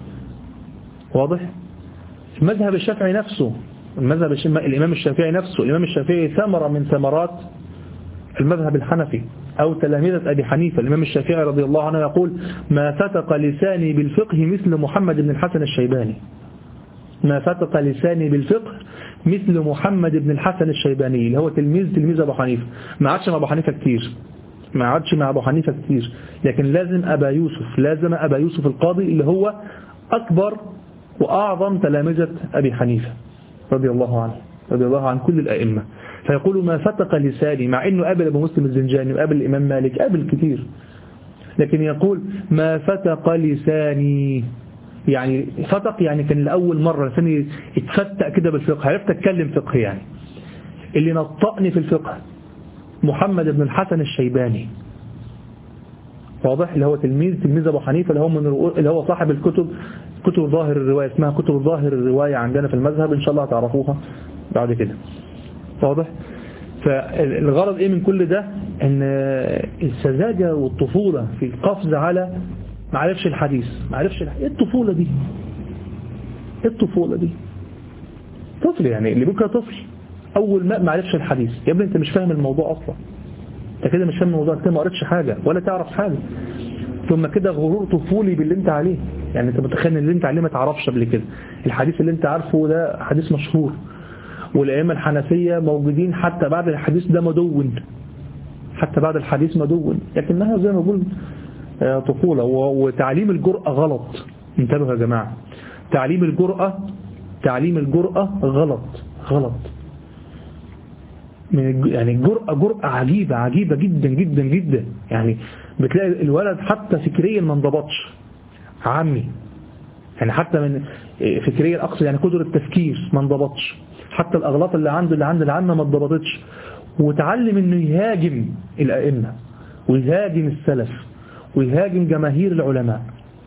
واضح؟ المذهب الشافعي نفسه، المذهب الإمام الشافعي نفسه، الإمام الشافعي ثمرة من ثمرات المذهب الحنفي أو تلاميذة أبي حنيفة. الإمام الشافعي رضي الله عنه يقول: ما فتق لساني بالفقه مثل محمد بن الحسن الشيباني. ما فتق لساني بالفقه مثل محمد بن الحسن الشيباني، اللي هو تلميذ تلميذ أبو حنيفة. ما عادش مع أبو حنيفة كتير، ما عادش مع أبو حنيفة كتير، لكن لازم أبا يوسف، لازم أبا يوسف القاضي اللي هو أكبر وأعظم تلامذة أبي حنيفة رضي الله عنه، رضي الله عن كل الأئمة. فيقول: ما فتق لساني، مع أنه قابل أبو مسلم الزنجاني وقابل الإمام مالك، قابل كتير، لكن يقول: ما فتق لساني، يعني فتق يعني كان لأول مرة لساني اتفتق كده بالفقه، عرفت أتكلم فقه. يعني اللي نطقني في الفقه محمد بن الحسن الشيباني. واضح؟ اللي هو تلميذ تلميذ أبو حنيفة، اللي هو من اللي هو صاحب الكتب، كتب ظاهر الرواية، اسمها كتب ظاهر الرواية عندنا في المذهب، إن شاء الله هتعرفوها بعد كده. واضح؟ فالغرض إيه من كل ده؟ إن السذاجة والطفولة في القفز على ما عرفش الحديث، ما عرفش الحديث. إيه الطفولة دي؟ إيه الطفولة دي؟ طفل يعني، اللي بكره طفل أول ما ما عرفش الحديث. يا ابني أنت مش فاهم الموضوع أصلا، أنت كده مش فاهم الموضوع، أنت ما قريتش حاجة ولا تعرف حاجة، ثم كده غرور طفولي باللي أنت عليه. يعني أنت متخيل إن اللي أنت عليه ما تعرفش قبل كده. الحديث اللي أنت عارفه ده حديث مشهور، والأئمة الحنفية موجودين حتى بعد الحديث ده مدون، حتى بعد الحديث مدون، لكنها زي ما بقول طفولة. وتعليم الجرأة غلط. انتبهوا يا جماعة، تعليم الجرأة تعليم الجرأة غلط غلط. من يعني الجرأة جرأة عجيبة عجيبة جدا جدا جدا. يعني بتلاقي الولد حتى فكريا ما انضبطش عمي، يعني حتى من فكريا أقصد يعني قدرة التفكير ما انضبطش، حتى الأغلاط اللي عنده اللي عند العامة ما انضبطتش. وتعلم إنه يهاجم الأئمة ويهاجم السلف ويهاجم جماهير العلماء.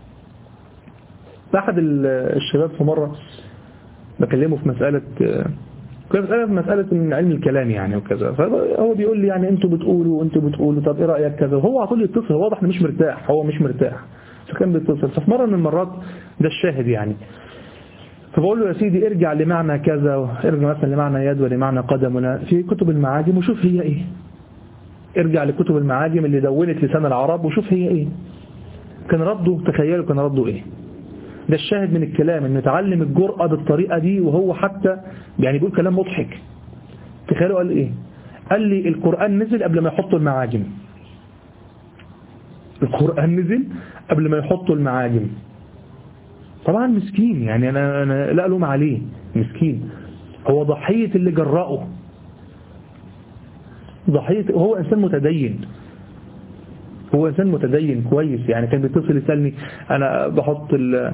أحد الشباب في مرة بكلمه في مسألة كنت مسألة في مسألة من علم الكلام يعني وكذا، فهو بيقول لي يعني انتوا بتقولوا وانتوا بتقولوا طب ايه رأيك كذا، وهو على طول يتصل، واضح انه مش مرتاح، هو مش مرتاح، فكان بيتصل. ففي مرة من المرات ده الشاهد يعني، فبقول له يا سيدي ارجع لمعنى كذا، ارجع مثلا لمعنى يد ولمعنى قدم في كتب المعاجم وشوف هي ايه، ارجع لكتب المعاجم اللي دونت لسان العرب وشوف هي ايه. كان رده، تخيلوا كان رده ايه. ده الشاهد من الكلام، ان نتعلم الجرأة بالطريقة دي، وهو حتى يعني بيقول كلام مضحك. تخيلوا قال ايه، قال لي القرآن نزل قبل ما يحطوا المعاجم، القرآن نزل قبل ما يحطوا المعاجم. طبعا مسكين يعني، انا انا لا ألوم عليه، مسكين، هو ضحية اللي جرأه، ضحية، وهو انسان متدين، هو انسان متدين كويس يعني. كان بيتصل يسألني انا بحط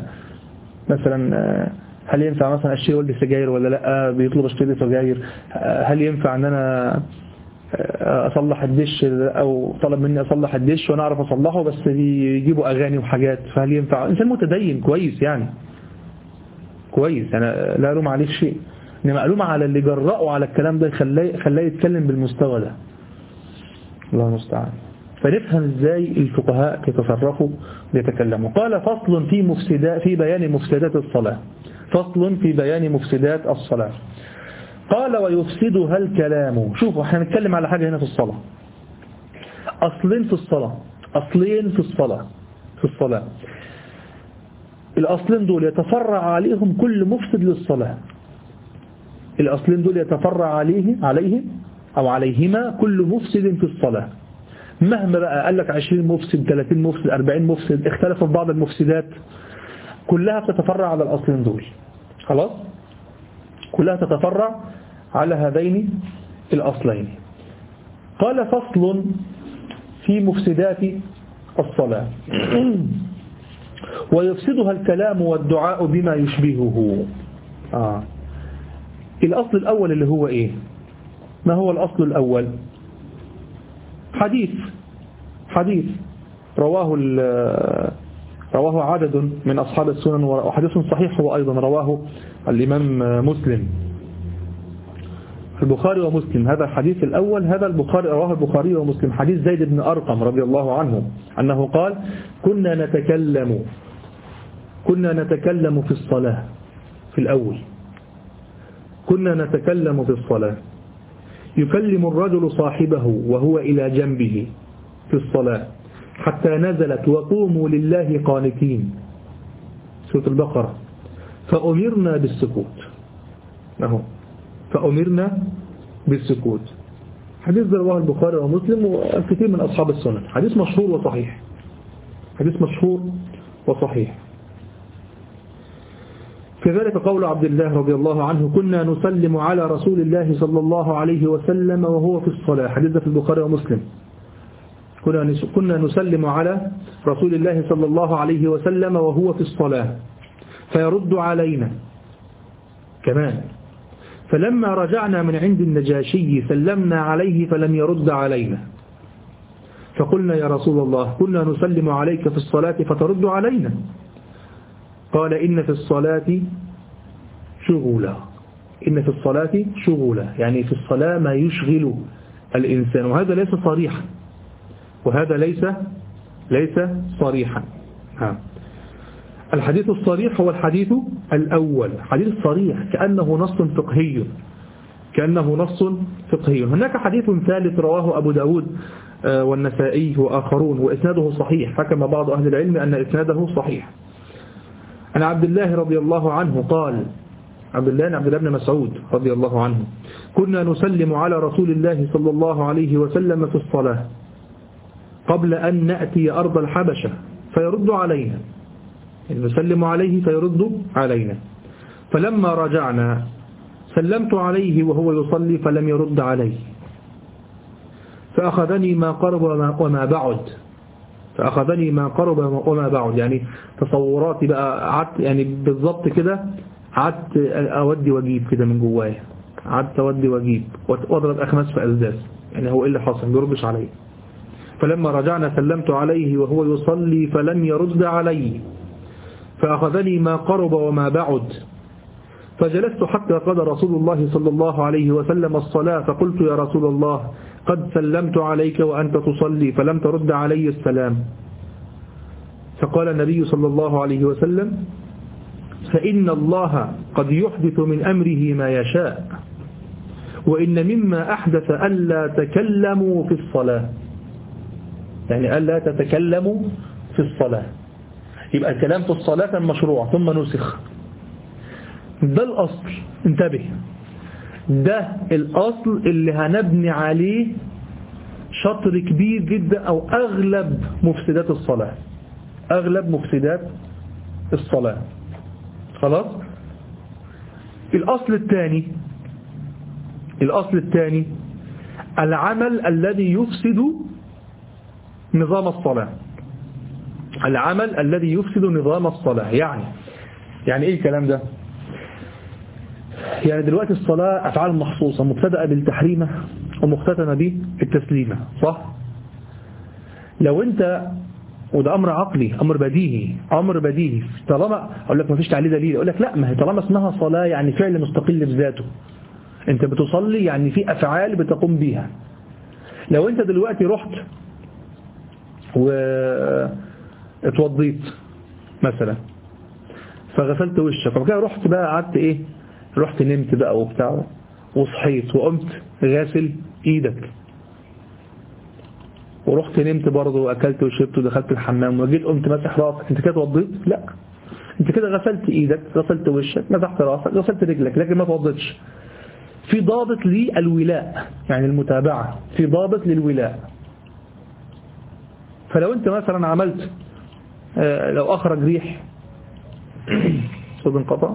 مثلا هل ينفع مثلا اشتري ولد سجاير ولا لا، بيطلب اشتري سجاير، هل ينفع ان انا اصلح الدش او طلب مني اصلح الدش وانا اعرف اصلحه بس يجيبوا اغاني وحاجات، فهل ينفع؟ انسان متدين كويس يعني، كويس، انا لا ألوم عليه شيء، إن معلومة على اللي جرأوا على الكلام ده خلاه خلاه يتكلم بالمستوى ده. الله المستعان. فنفهم ازاي الفقهاء يتصرفوا ويتكلموا. قال فصل في مفسدات في بيان مفسدات الصلاة. فصل في بيان مفسدات الصلاة. قال ويفسدها الكلام. شوفوا احنا هنتكلم على حاجة هنا في الصلاة. أصلين في الصلاة أصلين في الصلاة في الصلاة الأصلين دول يتفرع عليهم كل مفسد للصلاة. الأصلين دول يتفرع عليه عليه أو عليهما كل مفسد في الصلاة. مهما بقى قال لك عشرين مفسد ثلاثين مفسد أربعين مفسد اختلفوا في بعض المفسدات، كلها بتتفرع على الأصلين دول. خلاص كلها تتفرع على هذين الأصلين. قال فصل في مفسدات الصلاة. ويفسدها الكلام والدعاء بما يشبهه. آه. الأصل الأول اللي هو إيه؟ ما هو الأصل الأول؟ حديث حديث رواه رواه عدد من أصحاب السنن، وحديث صحيح هو أيضا رواه الإمام مسلم البخاري ومسلم. هذا الحديث الأول هذا البخاري رواه البخاري ومسلم، حديث زيد بن أرقم رضي الله عنه أنه قال كنا نتكلم كنا نتكلم في الصلاة. في الأول كنا نتكلم في الصلاة يكلم الرجل صاحبه وهو إلى جنبه في الصلاة حتى نزلت وقوموا لله قانتين سورة البقرة فأمرنا بالسكوت. أهو فأمرنا بالسكوت. حديث رواه البخاري ومسلم والكثير من أصحاب السنن. حديث مشهور وصحيح حديث مشهور وصحيح. كذلك قول عبد الله رضي الله عنه كنا نسلم على رسول الله صلى الله عليه وسلم وهو في الصلاة. حديث في البخاري ومسلم. كنا نسلم على رسول الله صلى الله عليه وسلم وهو في الصلاة فيرد علينا كمان. فلما رجعنا من عند النجاشي سلمنا عليه فلم يرد علينا فقلنا يا رسول الله كنا نسلم عليك في الصلاة فترد علينا. قال إن في الصلاة شغولا إن في الصلاة شغولا يعني في الصلاة ما يشغل الإنسان. وهذا ليس صريحا وهذا ليس ليس صريحا. ها. الحديث الصريح هو الحديث الأول. حديث صريح كأنه نص فقهي كأنه نص فقهي. هناك حديث ثالث رواه أبو داود والنسائي وآخرون وإسناده صحيح. حكم بعض أهل العلم أن إسناده صحيح. عن عبد الله رضي الله عنه قال عبد الله عبد الله بن مسعود رضي الله عنه كنا نسلم على رسول الله صلى الله عليه وسلم في الصلاة قبل أن نأتي أرض الحبشة فيرد علينا نسلم عليه فيرد علينا. فلما رجعنا سلمت عليه وهو يصلي فلم يرد علي فأخذني ما قرب وما بعد فأخذني ما قرب وما بعد يعني تصوراتي بقى عدت يعني بالضبط كده عدت أودي وأجيب كده من جوايا عدت أودي وأجيب وأضرب أخماس في أسداس يعني هو إيه اللي حصل ما يردش علي. فلما رجعنا سلمت عليه وهو يصلي فلم يرد علي فأخذني ما قرب وما بعد فجلست حتى قضى رسول الله صلى الله عليه وسلم الصلاة فقلت يا رسول الله قد سلمت عليك وأنت تصلي فلم ترد علي السلام. فقال النبي صلى الله عليه وسلم فإن الله قد يحدث من أمره ما يشاء وإن مما أحدث ألا تكلموا في الصلاة يعني ألا تتكلموا في الصلاة. يبقى الكلام في الصلاة مشروع ثم نسخ. ده الأصل انتبه ده الأصل اللي هنبني عليه شطر كبير جدا أو أغلب مفسدات الصلاة أغلب مفسدات الصلاة. خلاص. الأصل الثاني الأصل الثاني العمل الذي يفسد نظام الصلاة العمل الذي يفسد نظام الصلاة. يعني يعني ايه الكلام ده؟ يعني دلوقتي الصلاة أفعال مخصوصة مبتدأة بالتحريمة ومختتمة بالتسليمة صح؟ لو انت وده أمر عقلي، أمر بديهي، أمر بديهي. طالما أقول لك ما فيش تعليل دليل، أقول لك لا، ما هي طالما اسمها صلاة يعني فعل مستقل بذاته، أنت بتصلي يعني في أفعال بتقوم بيها. لو أنت دلوقتي رحت واتوضيت مثلا فغسلت وشك وكده، رحت بقى قعدت إيه، رحت نمت بقى وبتاع وصحيت وقمت غاسل إيدك، ورحت نمت برضه وأكلت وشربت ودخلت الحمام وجيت قمت مسح راسك، أنت كده توضيت؟ لا، أنت كده غسلت إيدك، غسلت وشك، مسحت راسك، غسلت رجلك، لكن ما توضيتش. في ضابط للولاء، يعني المتابعة، في ضابط للولاء. فلو أنت مثلا عملت آه لو أخرج ريح صوت انقطع،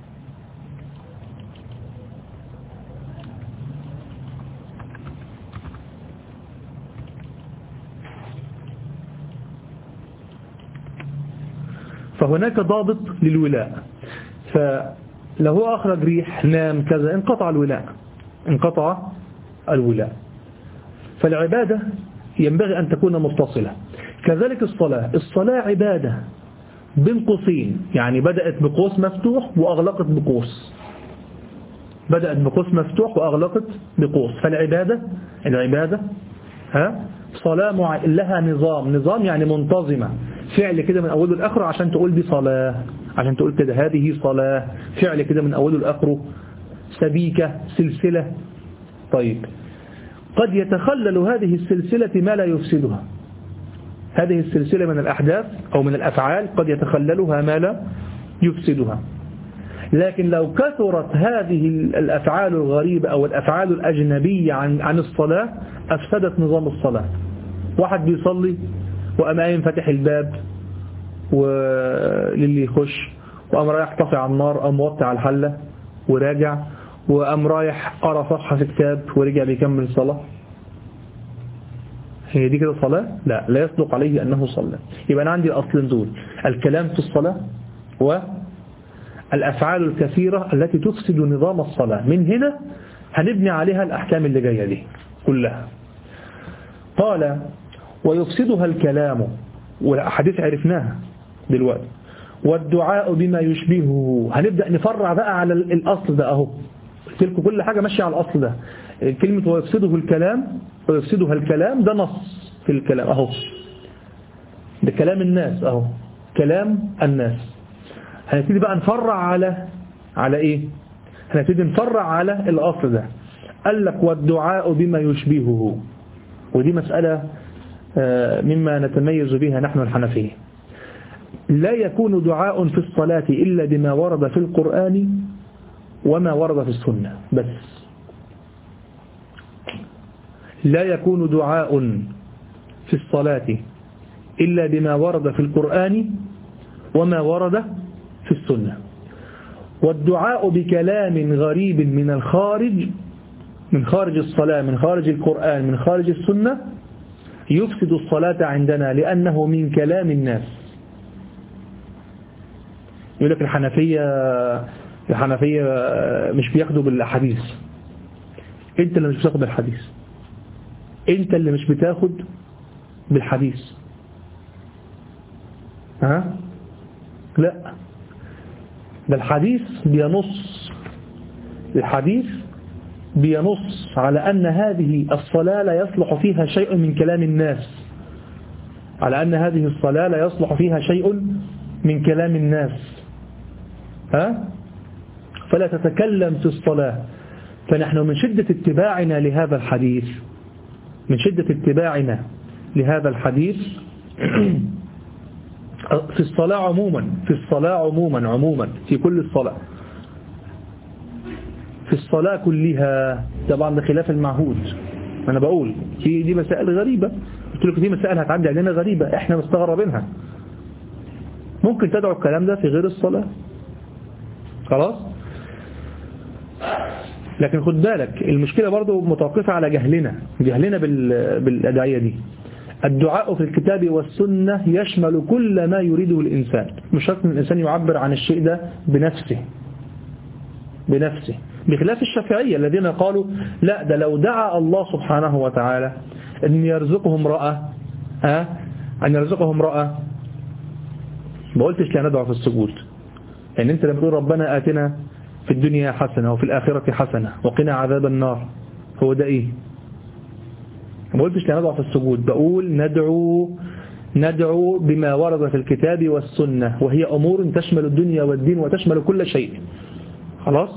فهناك ضابط للولاء. فلو هو أخرج ريح، نام، كذا، انقطع الولاء، انقطع الولاء. فالعبادة ينبغي أن تكون متصلة. كذلك الصلاة، الصلاة عبادة بين قوسين، يعني بدأت بقوس مفتوح وأغلقت بقوس، بدأت بقوس مفتوح وأغلقت بقوس. فالعبادة العبادة ها صلاة مع... لها نظام، نظام يعني منتظمة، فعل كده من أوله لآخره عشان تقول دي صلاة، عشان تقول كده هذه صلاة، فعل كده من أوله لآخره، سبيكة، سلسلة. طيب قد يتخلل هذه السلسلة ما لا يفسدها، هذه السلسلة من الأحداث أو من الأفعال قد يتخللها ما لا يفسدها. لكن لو كثرت هذه الأفعال الغريبة أو الأفعال الأجنبية عن عن الصلاة أفسدت نظام الصلاة. واحد بيصلي وقام قايم فاتح الباب وللي يخش، وقام رايح طافي على النار، قام موطي على الحلة وراجع، وقام رايح قرأ صفحة في كتاب ورجع بيكمل الصلاة. هي دي كده صلاة؟ لا، لا يصدق عليه أنه صلى. يبقى أنا عندي الأصلين دول، الكلام في الصلاة والأفعال الكثيرة التي تفسد نظام الصلاة. من هنا هنبني عليها الأحكام اللي جاية دي كلها. قال ويفسدها الكلام، والأحاديث عرفناها دلوقتي، والدعاء بما يشبهه. هنبدأ نفرع بقى على الأصل ده أهو، قلت لكم كل حاجة ماشية على الأصل ده. كلمة ويفسده الكلام، ويفسدها الكلام ده نص في الكلام أهو، ده كلام الناس أهو، كلام الناس. هنبتدي بقى نفرع على على إيه؟ هنبتدي نفرع على الأصل ده. قال لك والدعاء بما يشبهه، ودي مسألة مما نتميز بها نحن الحنفية. لا يكون دعاء في الصلاة إلا بما ورد في القرآن وما ورد في السنة بس. لا يكون دعاء في الصلاة إلا بما ورد في القرآن وما ورد في السنة. والدعاء بكلام غريب من الخارج، من خارج الصلاة، من خارج القرآن، من خارج السنة، يفسد الصلاة عندنا لأنه من كلام الناس. يقول لك الحنفية الحنفية مش بياخدوا بالحديث. انت اللي مش بتاخد بالحديث، انت اللي مش بتاخد بالحديث. ها؟ لا، ده الحديث بينص، الحديث بينص على أن هذه الصلاة لا يصلح فيها شيء من كلام الناس، على أن هذه الصلاة لا يصلح فيها شيء من كلام الناس. ها؟ فلا تتكلم في الصلاة. فنحن من شدة اتباعنا لهذا الحديث، من شدة اتباعنا لهذا الحديث في الصلاة عموما، في الصلاة عموما عموما في كل الصلاة، في الصلاة كلها. طبعا ده خلاف المعهود، أنا بقول في دي مسائل غريبة، قلت لك دي مسائل هتعدي علينا غريبة، احنا مستغربينها. ممكن تدعو الكلام ده في غير الصلاة، خلاص. لكن خد بالك المشكلة برضو متوقفة على جهلنا، جهلنا بالأدعية دي. الدعاء في الكتاب والسنة يشمل كل ما يريده الإنسان، مش شرط ان الإنسان يعبر عن الشيء ده بنفسه بنفسه بخلاف الشافعية الذين قالوا لا، ده لو دعا الله سبحانه وتعالى أن يرزقه امرأة أن يرزقه امرأة، ما قلتش لا ندعو في السجود. يعني أنت لما تقول ربنا آتنا في الدنيا حسنة وفي الآخرة حسنة وقنا عذاب النار، هو ده إيه؟ ما قلتش لا ندعو في السجود، بقول ندعو ندعو بما ورد في الكتاب والسنة، وهي أمور تشمل الدنيا والدين وتشمل كل شيء. خلاص؟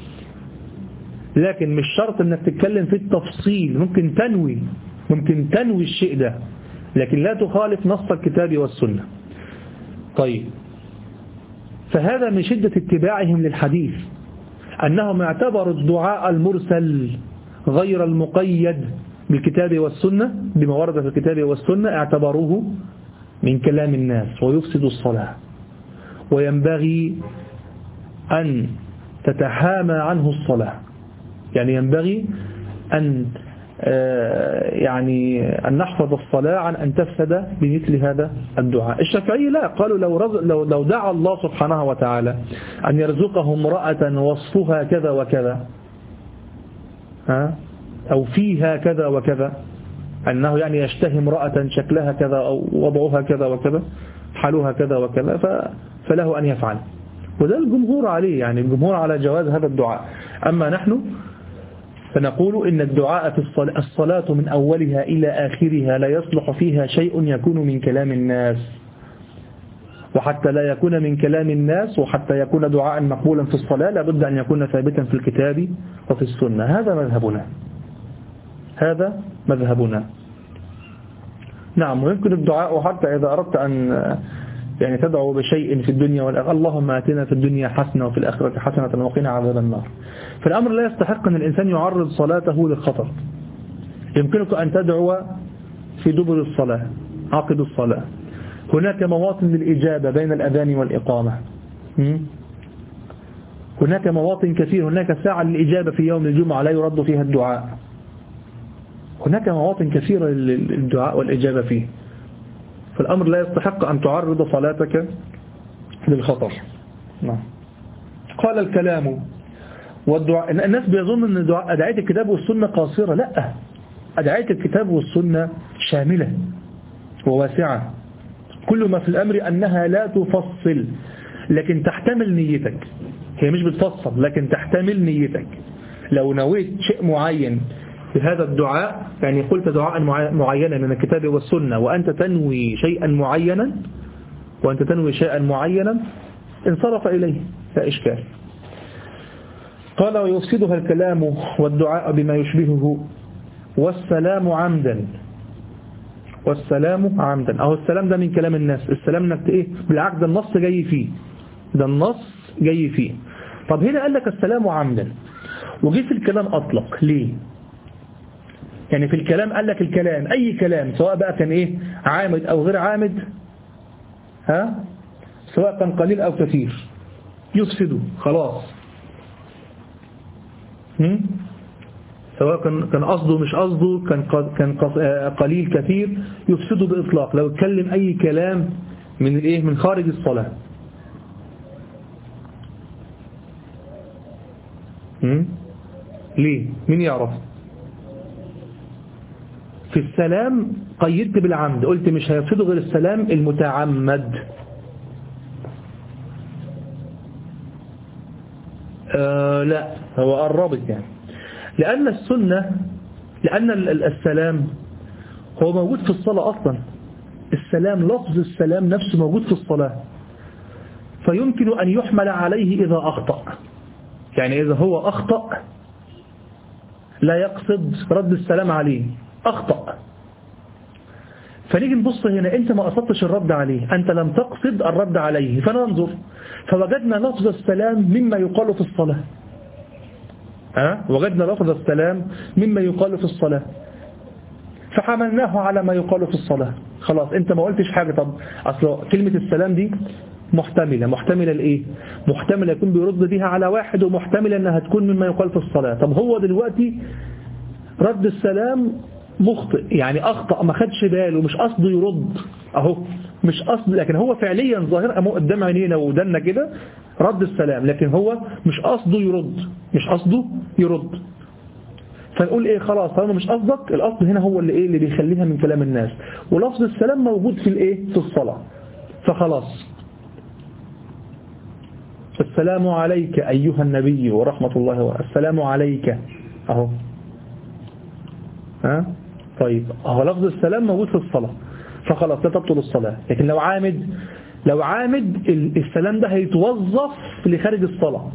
لكن مش شرط انك تتكلم في التفصيل، ممكن تنوي ممكن تنوي الشيء ده، لكن لا تخالف نص الكتاب والسنة. طيب، فهذا من شدة اتباعهم للحديث أنهم اعتبروا الدعاء المرسل غير المقيد بالكتاب والسنة بما ورد في الكتاب والسنة، اعتبروه من كلام الناس ويفسد الصلاة، وينبغي أن تتحامى عنه الصلاة. يعني ينبغي أن يعني أن نحفظ الصلاة عن أن تفسد بمثل هذا الدعاء. الشافعي لا، قالوا لو, لو, لو دعا الله سبحانه وتعالى أن يرزقه امرأة وصفها كذا وكذا، ها، أو فيها كذا وكذا، أنه يعني يشتهي امرأة شكلها كذا أو وضعها كذا وكذا، حالها كذا وكذا، فله أن يفعل. وده الجمهور عليه، يعني الجمهور على جواز هذا الدعاء. أما نحن فنقول إن الدعاء في الصلاة, الصلاة من أولها إلى آخرها لا يصلح فيها شيء يكون من كلام الناس، وحتى لا يكون من كلام الناس وحتى يكون دعاء مقبولا في الصلاة لابد أن يكون ثابتا في الكتاب وفي السنة. هذا مذهبنا هذا مذهبنا نعم. ويمكن الدعاء حتى إذا أردت أن يعني تدعو بشيء في الدنيا والآخرة، اللهم آتنا في الدنيا حسنة وفي الآخرة حسنة وقنا عذاب النار. فالأمر لا يستحق أن الإنسان يعرض صلاته للخطر. يمكنك أن تدعو في دبر الصلاة عقد الصلاة، هناك مواطن للإجابة بين الأذان والإقامة، هناك مواطن كثير، هناك ساعة للإجابة في يوم الجمعة لا يرد فيها الدعاء، هناك مواطن كثيرة للدعاء والإجابة فيه. فالأمر لا يستحق أن تعرض صلاتك للخطر. نعم. قال الكلام والدعاء، الناس بيظن أن أدعية الكتاب والسنة قاصرة. لا، أدعية الكتاب والسنة شاملة وواسعة، كل ما في الأمر أنها لا تفصل لكن تحتمل نيتك. هي مش بتفصل لكن تحتمل نيتك. لو نويت شيء معين بهذا الدعاء، يعني قلت دعاء معينا من الكتاب والسنة وأنت تنوي شيئا معينا وأنت تنوي شيئا معينا انصرف إليه لا إشكال. قال ويفسدها الكلام والدعاء بما يشبهه والسلام عمدا. والسلام عمدا، أهو السلام ده من كلام الناس، السلام انك ايه بالعكس، ده النص جاي فيه، ده النص جاي فيه. طب هنا قال لك السلام عمدا وجي في الكلام أطلق ليه؟ يعني في الكلام قال لك الكلام أي كلام سواء بقى كان إيه عامد أو غير عامد، ها، سواء كان قليل أو كثير يفسده خلاص. هم؟ سواء كان كان قصده مش قصده، كان كان قليل كثير يفسده بإطلاق لو اتكلم أي كلام من الإيه من خارج الصلاة. هم؟ ليه؟ مين يعرف؟ في السلام قيدت بالعمد، قلت مش هيفسده غير السلام المتعمد. آه لا، هو قربت يعني، لأن السنة لأن السلام هو موجود في الصلاة أصلا، السلام لفظ السلام نفسه موجود في الصلاة، فيمكن أن يحمل عليه إذا أخطأ. يعني إذا هو أخطأ لا يقصد رد السلام عليه، أخطأ، فنيجي نبص هنا أنت ما قصدتش الرد عليه، أنت لم تقصد الرد عليه، فننظر فوجدنا لفظ السلام مما يقال في الصلاة. أه؟ وجدنا لفظ السلام مما يقال في الصلاة فحملناه على ما يقال في الصلاة. خلاص أنت ما قلتش حاجة. طب أصل كلمة السلام دي محتملة محتملة لإيه؟ محتملة يكون بيرد بها على واحد، ومحتملة أنها تكون مما يقال في الصلاة. طب هو دلوقتي رد السلام مخطئ، يعني أخطأ، ما خدش باله، مش قصده يرد أهو، مش قصد، لكن هو فعليا ظاهر أمو قدام عينينا ودنا كده رد السلام، لكن هو مش قصده يرد، مش قصده يرد. فنقول ايه خلاص طالما مش قصدك، الاصل هنا هو اللي ايه اللي بيخليها من كلام الناس، ولفظ السلام موجود في الايه في الصلاة، فخلاص السلام عليك أيها النبي ورحمة الله وبركاته، السلام عليك اهو. ها طيب اهو لفظ السلام موجود في الصلاة، فخلاص لا تبطل الصلاة. لكن لو عامد لو عامد السلام ده هيتوظف لخارج الصلاة.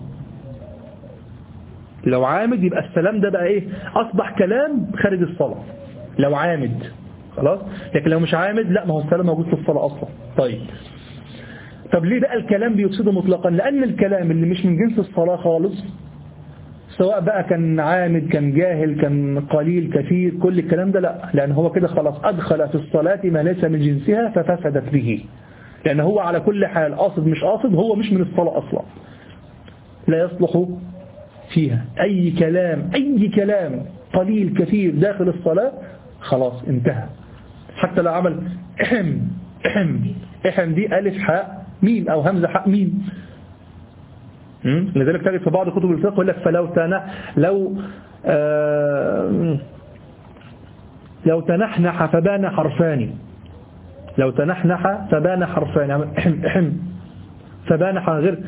لو عامد يبقى السلام ده بقى ايه اصبح كلام خارج الصلاة لو عامد خلاص. لكن لو مش عامد لا، ما هو السلام موجود في الصلاة اصلا. طيب طب ليه بقى الكلام بيفسده مطلقا؟ لان الكلام اللي مش من جنس الصلاة خالص، سواء بقى كان عامد كان جاهل كان قليل كثير، كل الكلام ده لا، لان هو كده خلاص ادخل في الصلاة ما ليس من جنسها ففسدت به، لان هو على كل حال قاصد مش قاصد هو مش من الصلاة اصلا، لا يصلح فيها أي كلام أي كلام قليل كثير داخل الصلاة خلاص انتهى. حتى لو عمل احم احم احم دي ألف حاء ميم أو همزة حاء ميم. لذلك تجد في بعض كتب الفقه يقول لك فلو تنح لو آه لو تنحنح فبان حرفان، لو تنحنح فبان حرفان، يعني احم احم فبان غير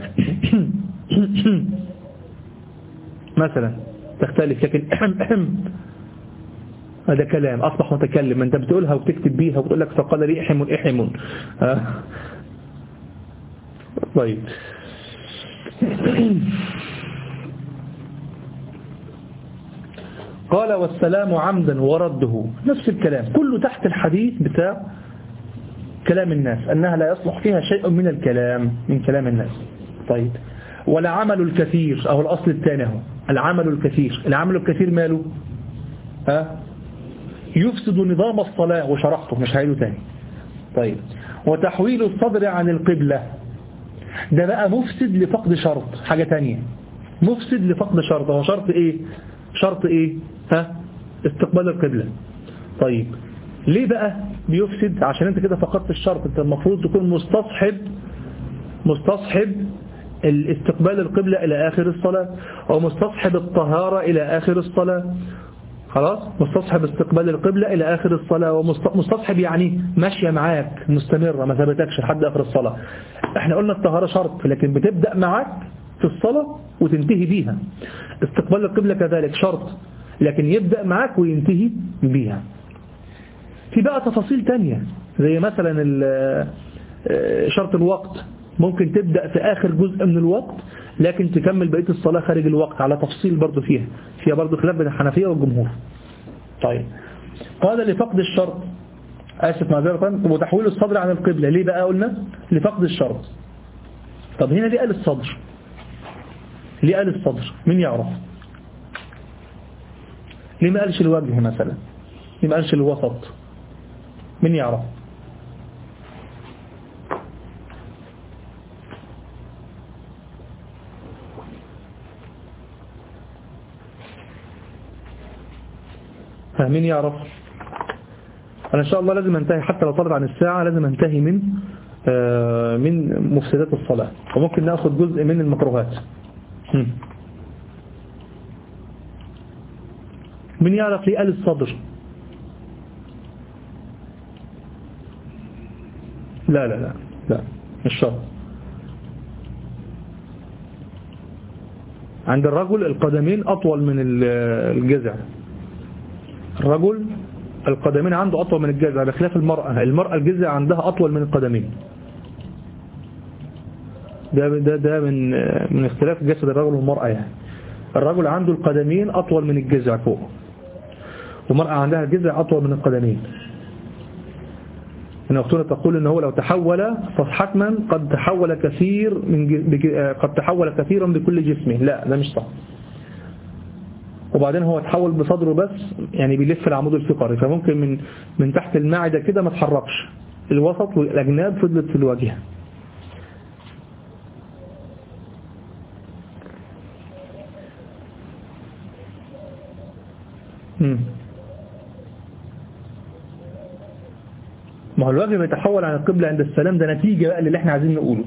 مثلا تختلف. لكن احم احم هذا كلام أصبح متكلم، أنت بتقولها وتكتب بيها وتقول لك فقال لي احم احم. آه. طيب قال والسلام عمدا ورده، نفس الكلام كله تحت الحديث بتاع كلام الناس أنها لا يصلح فيها شيء من الكلام من كلام الناس. طيب والعمل الكثير أو الأصل الثاني هو العمل الكثير. العمل الكثير ماله؟ ها يفسد نظام الصلاة وشرحته مش هعيده تاني. طيب وتحويل الصدر عن القبلة، ده بقى مفسد لفقد شرط، حاجة تانية مفسد لفقد شرط. هو شرط ايه؟ شرط ايه؟ ها استقبال القبلة. طيب ليه بقى بيفسد؟ عشان انت كده فقدت الشرط. انت المفروض تكون مستصحب مستصحب الاستقبال القبلة إلى آخر الصلاة، ومستصحب الطهارة إلى آخر الصلاة. خلاص مستصحب استقبال القبلة إلى آخر الصلاة، ومستصحب يعني ماشية معاك مستمرة ما ثبتكش لحد آخر الصلاة. احنا قلنا الطهارة شرط لكن بتبدأ معاك في الصلاة وتنتهي بيها. استقبال القبلة كذلك شرط لكن يبدأ معاك وينتهي بيها. في بقى تفاصيل تانية زي مثلا شرط الوقت، ممكن تبدأ في آخر جزء من الوقت لكن تكمل بقية الصلاة خارج الوقت، على تفصيل برضو فيها فيها برضو خلاف بين الحنفية والجمهور. طيب قال لفقد الشرط، آسف معذرة، وتحويل الصدر عن القبلة. ليه بقى قلنا لفقد الشرط؟ طب هنا ليه قال الصدر؟ ليه قال الصدر؟ مين يعرف؟ ليه ما قالش الوجه مثلا؟ ليه ما قالش الوسط؟ مين يعرف؟ مين يعرف؟ أنا إن شاء الله لازم أنتهي حتى لو طلب عن الساعة، لازم أنتهي من آه من مفسدات الصلاة، وممكن نأخذ جزء من المكروهات. مين يعرف ليه قال الصدر؟ لا لا لا لا مش شرط. عند الرجل القدمين أطول من الجذع، الرجل القدمين عنده أطول من الجذع بخلاف المرأة. المرأة الجذع عندها أطول من القدمين. ده ده ده من من اختلاف جسد الرجل والمرأة. يعني الرجل عنده القدمين أطول من الجذع فوق، والمرأة عندها الجذع أطول من القدمين. إن أختنا تقول إن هو لو تحول فحتما قد تحول كثير من قد تحول كثيرا بكل جسمه. لا ده مش صح. وبعدين هو تحول بصدره بس، يعني بيلف العمود الفقري، فممكن من من تحت المعدة كده ما تحركش، الوسط والأجناب فضلت في الواجهة. ما هو الوجه بيتحول عن القبلة عند السلام، ده نتيجة بقى اللي احنا عايزين نقوله.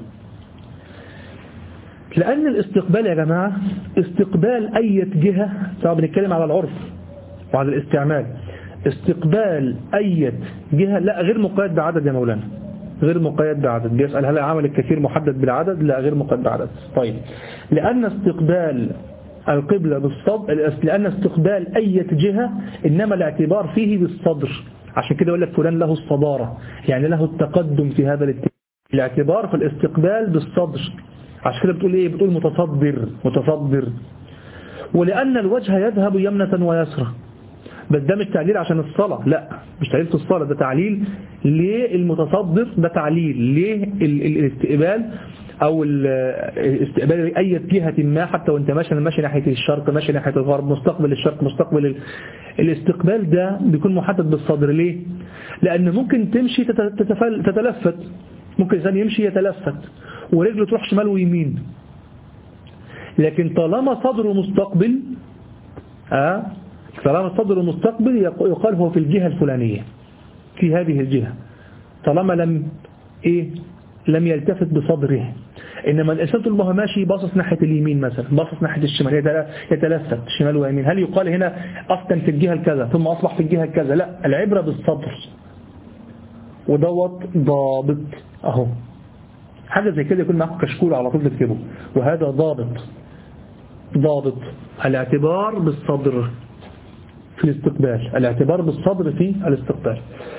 لأن الاستقبال يا جماعة استقبال أي جهة، سواء بنتكلم على العرف وعلى الاستعمال. استقبال أي جهة لا غير مقيد بعدد يا مولانا، غير مقيد بعدد. بيسأل هل عمل الكثير محدد بالعدد؟ لا غير مقيد بعدد. طيب لأن استقبال القبلة بالصدر، لأن استقبال أي جهة إنما الاعتبار فيه بالصدر، عشان كده يقول لك فلان له الصدارة، يعني له التقدم في هذا الاتجاه. الاعتبار في الاستقبال بالصدر، عشان كده بتقول ايه؟ بتقول متصدر متصدر. ولأن الوجه يذهب يمنة ويسرى، بس ده مش تعليل عشان الصلاة، لا مش تعليل في الصلاة، ده تعليل للمتصدر، ده تعليل للاستقبال أو استقبال أي جهة ما، حتى وانت ماشي ماشي ناحية الشرق ماشي ناحية الغرب، مستقبل الشرق مستقبل الاستقبال، ده بيكون محدد بالصدر. ليه؟ لأن ممكن تمشي تتلفت، ممكن إنسان يمشي يتلفت ورجله تروح شمال ويمين، لكن طالما صدره مستقبل آه طالما صدره مستقبل يقال هو في الجهة الفلانية، في هذه الجهة، طالما لم إيه لم يلتفت بصدره. إنما الإنسان طول ما هو ماشي باصص ناحية اليمين مثلا، باصص ناحية الشمال، يتلفت شمال ويمين، هل يقال هنا أصلا في الجهة الكذا ثم أصبح في الجهة الكذا؟ لا، العبرة بالصدر، ودوت ضابط أهو. حاجة زي كده يكون معك كشكول على طول تكتبه، وهذا ضابط ضابط الاعتبار بالصدر في الاستقبال، الاعتبار بالصدر في الاستقبال.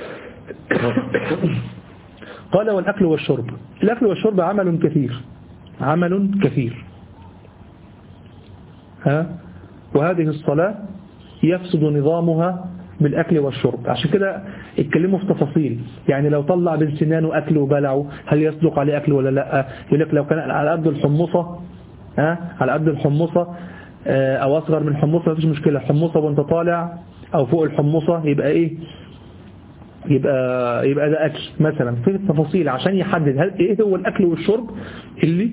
قال والأكل والشرب. الأكل والشرب عمل كثير، عمل كثير ها وهذه الصلاة يفسد نظامها بالأكل والشرب. عشان كده اتكلموا في تفاصيل، يعني لو طلع بين سنانه أكل وبلعه هل يصدق عليه أكل ولا لا؟ يقول لك لو كان على قد الحمصة ها على قد الحمصة أو أصغر من الحمصة مفيش مشكلة، حمصة وانت طالع أو فوق الحمصة يبقى إيه؟ يبقى يبقى ده أكل مثلا. في التفاصيل عشان يحدد هل إيه هو الأكل والشرب اللي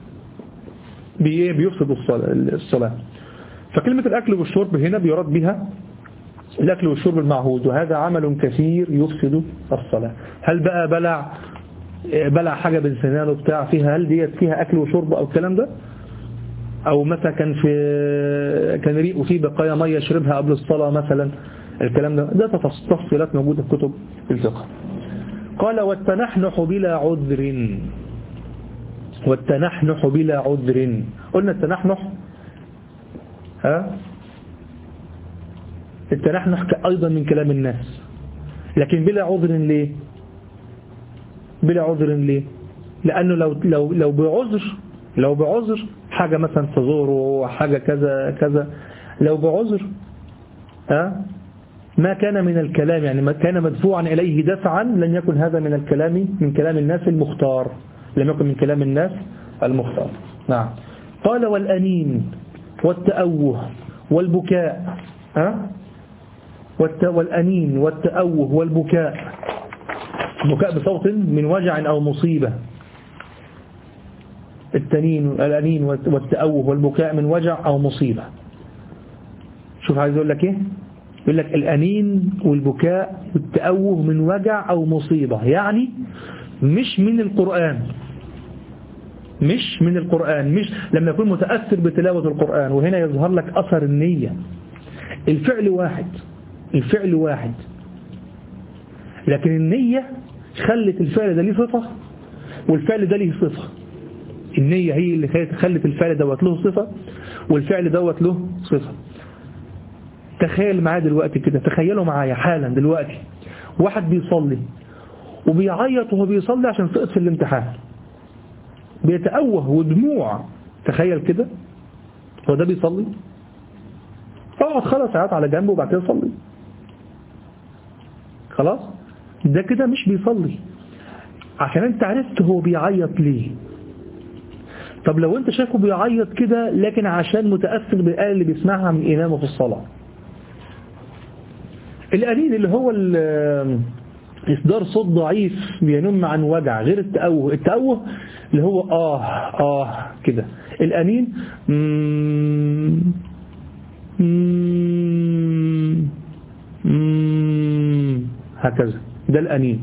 بيفسد الصلاة. فكلمة الأكل والشرب هنا بيراد بها الأكل والشرب المعهود، وهذا عمل كثير يفسد الصلاة. هل بقى بلع بلع حاجة بين سنانه بتاع فيها، هل ديت فيها أكل وشرب أو الكلام ده؟ أو مثلا كان في كان ريقه فيه بقايا مية يشربها قبل الصلاة مثلا، الكلام ده ده تفصيلات موجودة في كتب الفقه. قال والتنحنح بلا عذر. والتنحنح بلا عذر، قلنا التنحنح ها التنحنح أيضا من كلام الناس، لكن بلا عذر ليه؟ بلا عذر ليه؟ لأنه لو لو لو بعذر لو بعذر حاجة مثلا تزوره حاجة كذا كذا، لو بعذر ها ما كان من الكلام، يعني ما كان مدفوعا إليه دفعا، لن يكن هذا من الكلام من كلام الناس المختار، لم يكن من كلام الناس المختار. نعم. قال والأنين والتأوه والبكاء ها والأنين والتأوه والبكاء، بكاء بصوت من وجع أو مصيبة. التنين الأنين والتأوه والبكاء من وجع أو مصيبة. شوف عايز يقول لك إيه؟ يقول لك الأنين والبكاء والتأوه من وجع أو مصيبة، يعني مش من القرآن، مش من القرآن، مش لما يكون متأثر بتلاوة القرآن. وهنا يظهر لك أثر النية. الفعل واحد الفعل واحد لكن النية خلت الفعل ده ليه صفة والفعل ده ليه صفة. النية هي اللي خلت الفعل دوت له صفة والفعل دوت له صفة. تخيل معايا دلوقتي كده، تخيلوا معايا حالا دلوقتي واحد بيصلي وبيعيط وهو بيصلي عشان سقط في الامتحان، بيتأوه ودموع، تخيل كده، هو ده بيصلي؟ اقعد خلاص عيط على جنبه وبعد كده صلي، خلاص ده كده مش بيصلي، عشان انت عرفت هو بيعيط ليه. طب لو انت شايفه بيعيط كده لكن عشان متأثر بالآية اللي بيسمعها من إمامه في الصلاة، الأنين اللي هو إصدار صوت ضعيف بينم عن وجع، غير التأوه. التأوه اللي هو آه آه كده. الأنين مم مم مم هكذا، ده الأنين.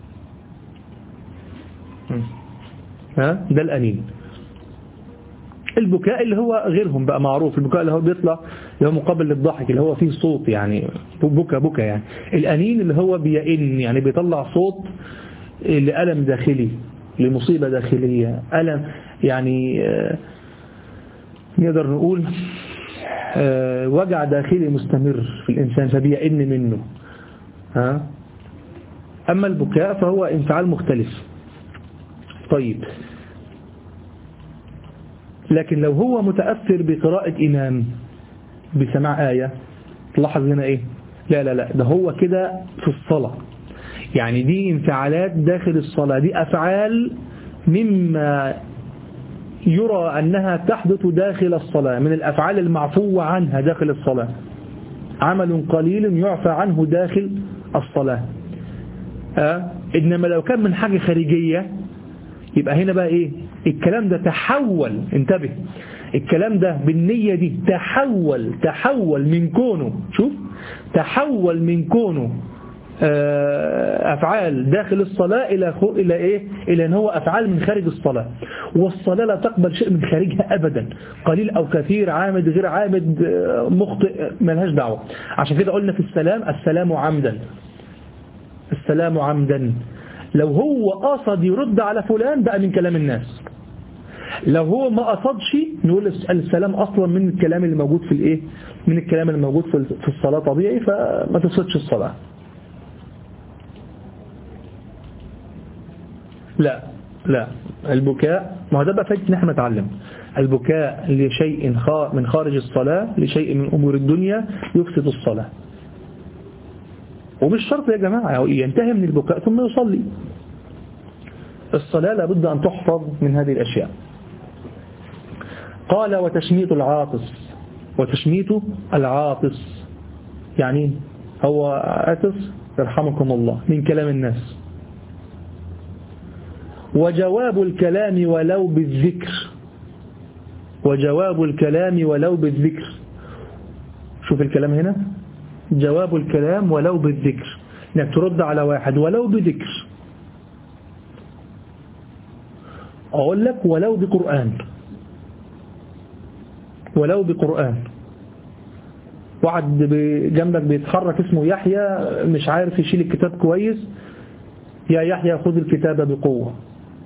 ها ده الأنين. البكاء اللي هو غيرهم بقى معروف، البكاء اللي هو بيطلع اللي هو مقابل للضحك، اللي هو فيه صوت يعني بكى بكى يعني. الأنين اللي هو بيئن يعني بيطلع صوت لألم داخلي، لمصيبة داخلية، ألم يعني نقدر نقول وجع داخلي مستمر في الإنسان فبيئن منه. ها؟ أما البكاء فهو انفعال مختلف. طيب، لكن لو هو متأثر بقراءة إمام بسماع آية تلاحظ هنا إيه؟ لا لا لا ده هو كده في الصلاة، يعني دي انفعالات داخل الصلاة، دي أفعال مما يرى أنها تحدث داخل الصلاة من الأفعال المعفو عنها داخل الصلاة، عمل قليل يعفى عنه داخل الصلاة. أه؟ إنما لو كان من حاجة خارجية يبقى هنا بقى إيه؟ الكلام ده تحول، انتبه، الكلام ده بالنية دي تحول تحول من كونه، شوف، تحول من كونه أفعال داخل الصلاة إلى إلى إيه؟ إلى أن هو أفعال من خارج الصلاة، والصلاة لا تقبل شيء من خارجها أبدا، قليل أو كثير، عامد غير عامد، مخطئ، ملهاش دعوة. عشان كده قلنا في السلام السلام عمدا، السلام عمدا، لو هو قصد يرد على فلان بقى من كلام الناس، لو هو ما قصدش نقول السلام أصلا من الكلام اللي موجود في الإيه؟ من الكلام اللي موجود في الصلاة طبيعي، فما تفسدش الصلاة. لا لا البكاء، ما هو ده بقى فايدة ان احنا نتعلم. البكاء لشيء من خارج الصلاة، لشيء من أمور الدنيا يفسد الصلاة، ومش شرط يا جماعة ينتهي من البكاء ثم يصلي. الصلاة لابد أن تحفظ من هذه الأشياء. قال وتشميت العاطس، وتشميت العاطس يعني هو عاطس يرحمكم الله من كلام الناس. وجواب الكلام ولو بالذكر، وجواب الكلام ولو بالذكر، شوف الكلام هنا، جواب الكلام ولو بالذكر، انك ترد على واحد ولو بذكر، اقول لك ولو بقرآن، ولو بقرآن. واحد جنبك بيتحرك اسمه يحيى مش عارف يشيل الكتاب كويس، يا يحيى خذ الكتاب بقوة،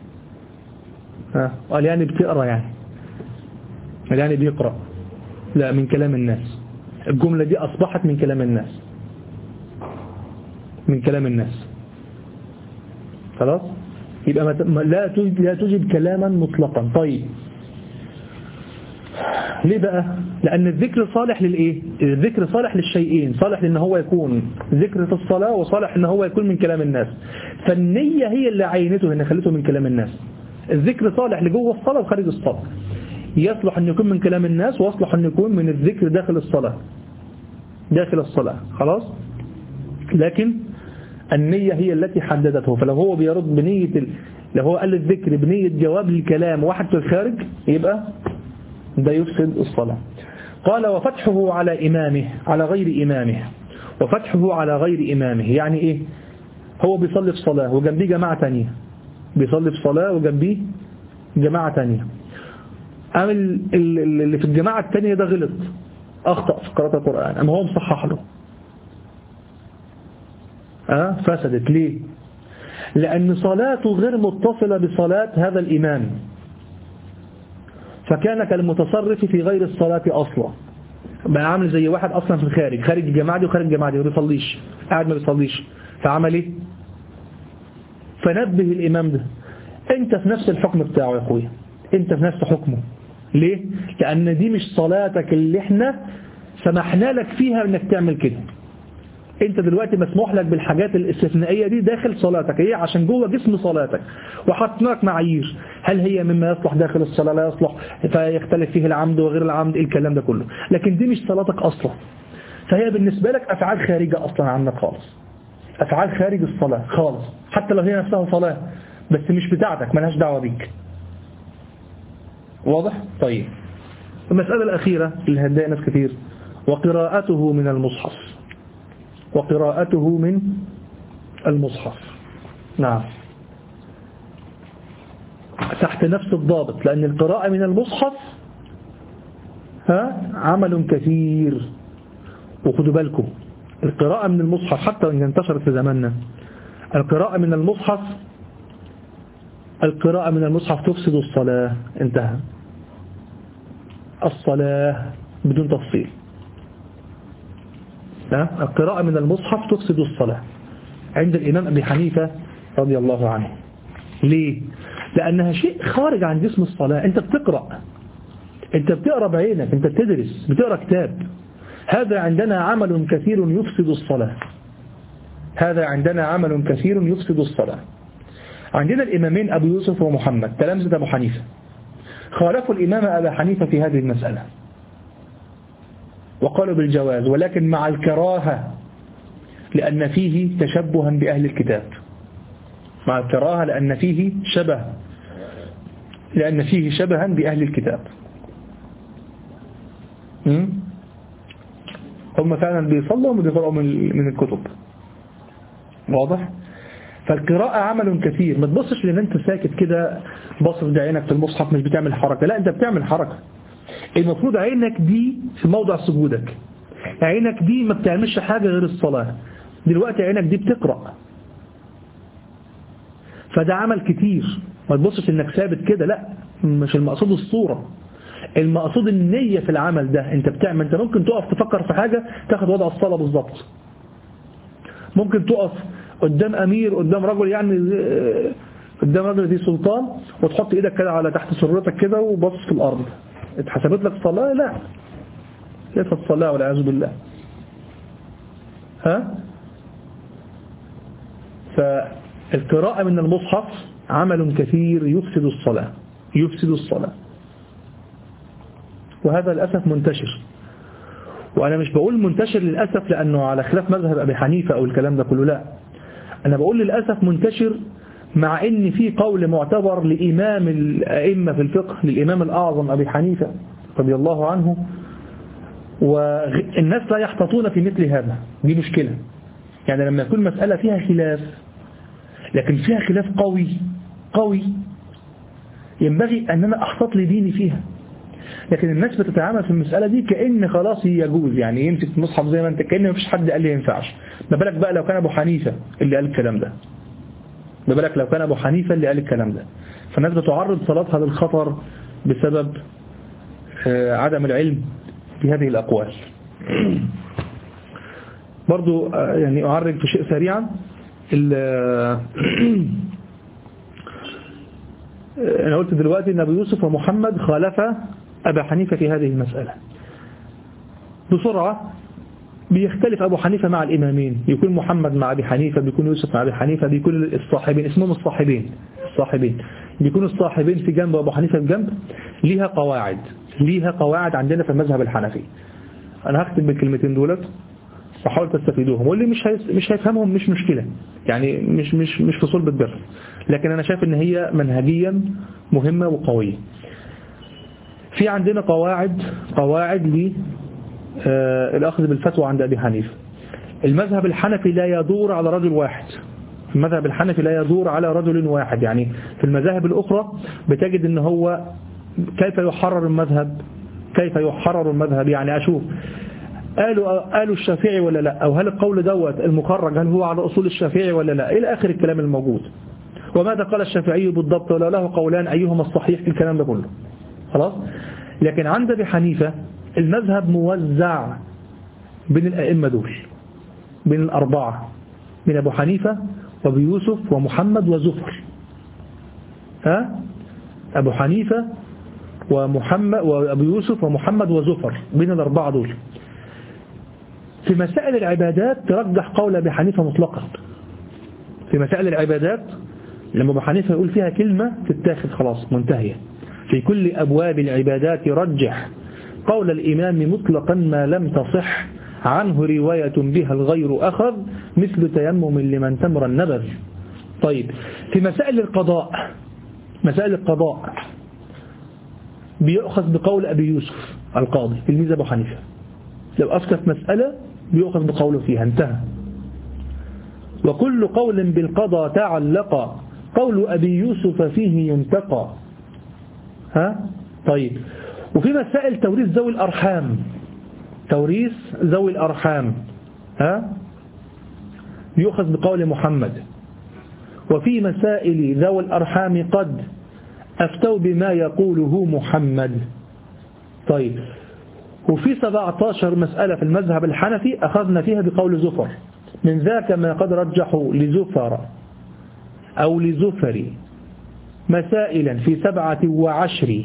قال يعني بتقرأ يعني، قال يعني بيقرأ، لا من كلام الناس، الجملة دي أصبحت من كلام الناس، من كلام الناس، خلاص، يبقى لا توجد, لا توجد كلاما مطلقا. طيب ليه بقى؟ لأن الذكر صالح للإيه؟ الذكر صالح للشيئين، صالح لأن هو يكون ذكر في الصلاة، وصالح أن هو يكون من كلام الناس. فالنية هي اللي عينته هنا خلته من كلام الناس. الذكر صالح لجوه الصلاة وخارج الصلاة، يصلح أن يكون من كلام الناس، ويصلح أن يكون من الذكر داخل الصلاة، داخل الصلاة، خلاص. لكن النية هي التي حددته، فلو هو بيرد بنية ال... لو هو قال الذكر بنية جواب الكلام واحد في الخارج يبقى ده يفسد الصلاة. قال وفتحه على إمامه على غير إمامه، وفتحه على غير إمامه يعني إيه؟ هو بيصلي في صلاة وجنبيه جماعة تانية، بيصلي في صلاة وجنبيه جماعة تانية، أما اللي في الجماعة التانية ده غلط، أخطأ في قراءة القرآن، أما هو مصحح له، أه؟ فسدت. ليه؟ لأن صلاته غير متصلة بصلاة هذا الإمام، فكان كالمتصرف في غير الصلاة أصلا، بقى عامل زي واحد أصلا في الخارج، خارج الجماعة دي وخارج الجماعة دي، ما بيصليش، قاعد ما بيصليش، فعمل إيه؟ فنبه الإمام ده، أنت في نفس الحكم بتاعه يا أخويا، أنت في نفس حكمه. ليه؟ لأن دي مش صلاتك اللي احنا سمحنا لك فيها انك تعمل كده. انت دلوقتي مسموح لك بالحاجات الاستثنائية دي داخل صلاتك، هي عشان جوه جسم صلاتك، وحطنا لك معايير، هل هي مما يصلح داخل الصلاة لا يصلح، فيختلف فيه العمد وغير العمد، ايه الكلام ده كله. لكن دي مش صلاتك أصلا، فهي بالنسبة لك أفعال خارجة أصلا عنك خالص، أفعال خارج الصلاة خالص، حتى لو هي نفسها صلاة بس مش بتاعتك، ملهاش دعوة بيك. واضح؟ طيب المسألة الأخيرة اللي هتضايق ناس كتير، وقراءته من المصحف، وقراءته من المصحف. نعم، تحت نفس الضابط، لأن القراءة من المصحف ها عمل كثير. وخدوا بالكم القراءة من المصحف حتى وإن انتشرت في زماننا، القراءة من المصحف القراءة من المصحف تفسد الصلاة. انتهى. الصلاة بدون تفصيل. القراءة من المصحف تفسد الصلاة عند الإمام أبي حنيفة رضي الله عنه. ليه؟ لأنها شيء خارج عن جسم الصلاة. أنت بتقرأ، أنت بتقرأ بعينك، أنت بتدرس، بتقرأ كتاب. هذا عندنا عمل كثير يفسد الصلاة. هذا عندنا عمل كثير يفسد الصلاة. عندنا الإمامين أبو يوسف ومحمد تلامذة أبو حنيفة، خالفوا الإمام أبا حنيفة في هذه المسألة وقالوا بالجواز، ولكن مع الكراهة لأن فيه تشبها بأهل الكتاب. مع الكراهة لأن فيه شبه لأن فيه شبها بأهل الكتاب. هم فعلا بيصلوا وبيقرأوا من الكتب. واضح؟ فالقراءة عمل كثير. ما تبصش لأن أنت ساكت كده باصص بعينك في المصحف مش بتعمل حركة. لا، أنت بتعمل حركة. المفروض عينك دي في موضع سجودك، عينك دي ما بتعملش حاجة غير الصلاة. دلوقتي عينك دي بتقرأ، فده عمل كتير. ما تبصش انك ثابت كده، لا، مش المقصود الصورة، المقصود النية في العمل ده. انت بتعمل، انت ممكن تقف تفكر في حاجة تاخد وضع الصلاة بالظبط. ممكن تقف قدام أمير، قدام رجل، يعني قدام رجل ذي سلطان، وتحط ايدك كده على تحت سرتك كده وبص في الأرض. اتحسبت لك صلاة؟ لا، ليست صلاة والعياذ بالله. ها؟ فالقراءة من المصحف عمل كثير يفسد الصلاة يفسد الصلاة وهذا للأسف منتشر. وأنا مش بقول منتشر للأسف لأنه على خلاف مذهب أبي حنيفة أو الكلام ده كله، لا، أنا بقول للأسف منتشر مع إن في قول معتبر لإمام الأئمة في الفقه، للإمام الأعظم أبي حنيفة رضي الله عنه، والناس لا يحتطون في مثل هذا. دي مشكلة. يعني لما يكون مسألة فيها خلاف، لكن فيها خلاف قوي قوي، ينبغي أن أنا أحتط لديني فيها. لكن الناس بتتعامل في المسألة دي كأن خلاص يجوز، يعني يمسك المصحف زي ما انت، كأن ما فيش حد قال لي ينفعش. ما بالك بقى لو كان أبو حنيفة اللي قال الكلام ده ما بالك لو كان أبو حنيفة اللي قال الكلام ده. فالناس بتعرض صلاتها للخطر بسبب عدم العلم بهذه الأقوال. برضو يعني أعرج في شيء سريعا. أنا قلت دلوقتي أن أبو يوسف ومحمد خالف أبا حنيفة في هذه المسألة. بسرعة بيختلف أبو حنيفة مع الإمامين، يكون محمد مع أبي حنيفة، بيكون يوسف مع أبي حنيفة، بيكون الصاحبين اسمهم الصاحبين الصاحبين بيكون الصاحبين في جنب وأبو حنيفة في جنب. ليها قواعد ليها قواعد عندنا في المذهب الحنفي. أنا هختم بالكلمتين دولت وحاول تستفيدوهم، واللي مش مش هيفهمهم مش مشكلة، يعني مش مش مش في صلب الدرس، لكن أنا شايف إن هي منهجيا مهمة وقوية. في عندنا قواعد قواعد للأخذ بالفتوى عند أبي حنيفة. المذهب الحنفي لا يدور على رجل واحد. المذهب الحنفي لا يدور على رجل واحد. يعني في المذاهب الأخرى بتجد إن هو كيف يحرر المذهب كيف يحرر المذهب يعني أشوف قالوا قالوا الشافعي ولا لا، أو هل القول دوت المخرج هل هو على أصول الشافعي ولا لا، إلى آخر الكلام الموجود. وماذا قال الشافعي بالضبط، ولا له قولان أيهما الصحيح، الكلام ده كله خلاص. لكن عند أبي حنيفة المذهب موزع بين الأئمة دول، بين الأربعة، من أبو حنيفة وأبو يوسف ومحمد وزفر. ها أبو حنيفة ومحمد وأبو يوسف ومحمد وزفر، بين الأربعة دول. في مسائل العبادات ترجح قول أبي حنيفة مطلقا. في مسائل العبادات لما أبو حنيفة يقول فيها كلمة تتاخد خلاص منتهية. في كل أبواب العبادات يرجح قول الإمام مطلقا ما لم تصح عنه رواية بها الغير أخذ، مثل تيمم لمن تمر النبذ. طيب في مسائل القضاء مسائل القضاء بيأخذ بقول أبي يوسف القاضي تلميذ أبو حنيفة. لو أفتت مسألة بيأخذ بقوله فيها، انتهى. وكل قول بالقضاء تعلق قول أبي يوسف فيه ينتقى. ها طيب وفي مسائل توريث ذوي الأرحام، توريث ذوي الأرحام ها يؤخذ بقول محمد. وفي مسائل ذوي الأرحام قد أفتوا بما يقوله محمد. طيب، وفي سبعة عشر مسألة في المذهب الحنفي أخذنا فيها بقول زفر، من ذاك ما قد رجحوا لزفر أو لزفر مسائلا في سبعة وعشر،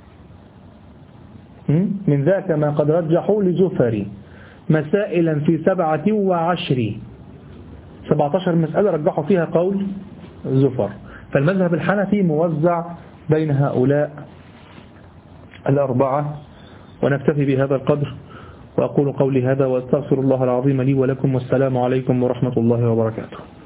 من ذاك ما قد رجحوا لزفر مسائلا في سبعة وعشر، سبعة عشر مسألة رجحوا فيها قول زفر. فالمذهب الحنفي موزع بين هؤلاء الأربعة. ونكتفي بهذا القدر، وأقول قولي هذا وأستغفر الله العظيم لي ولكم، والسلام عليكم ورحمة الله وبركاته.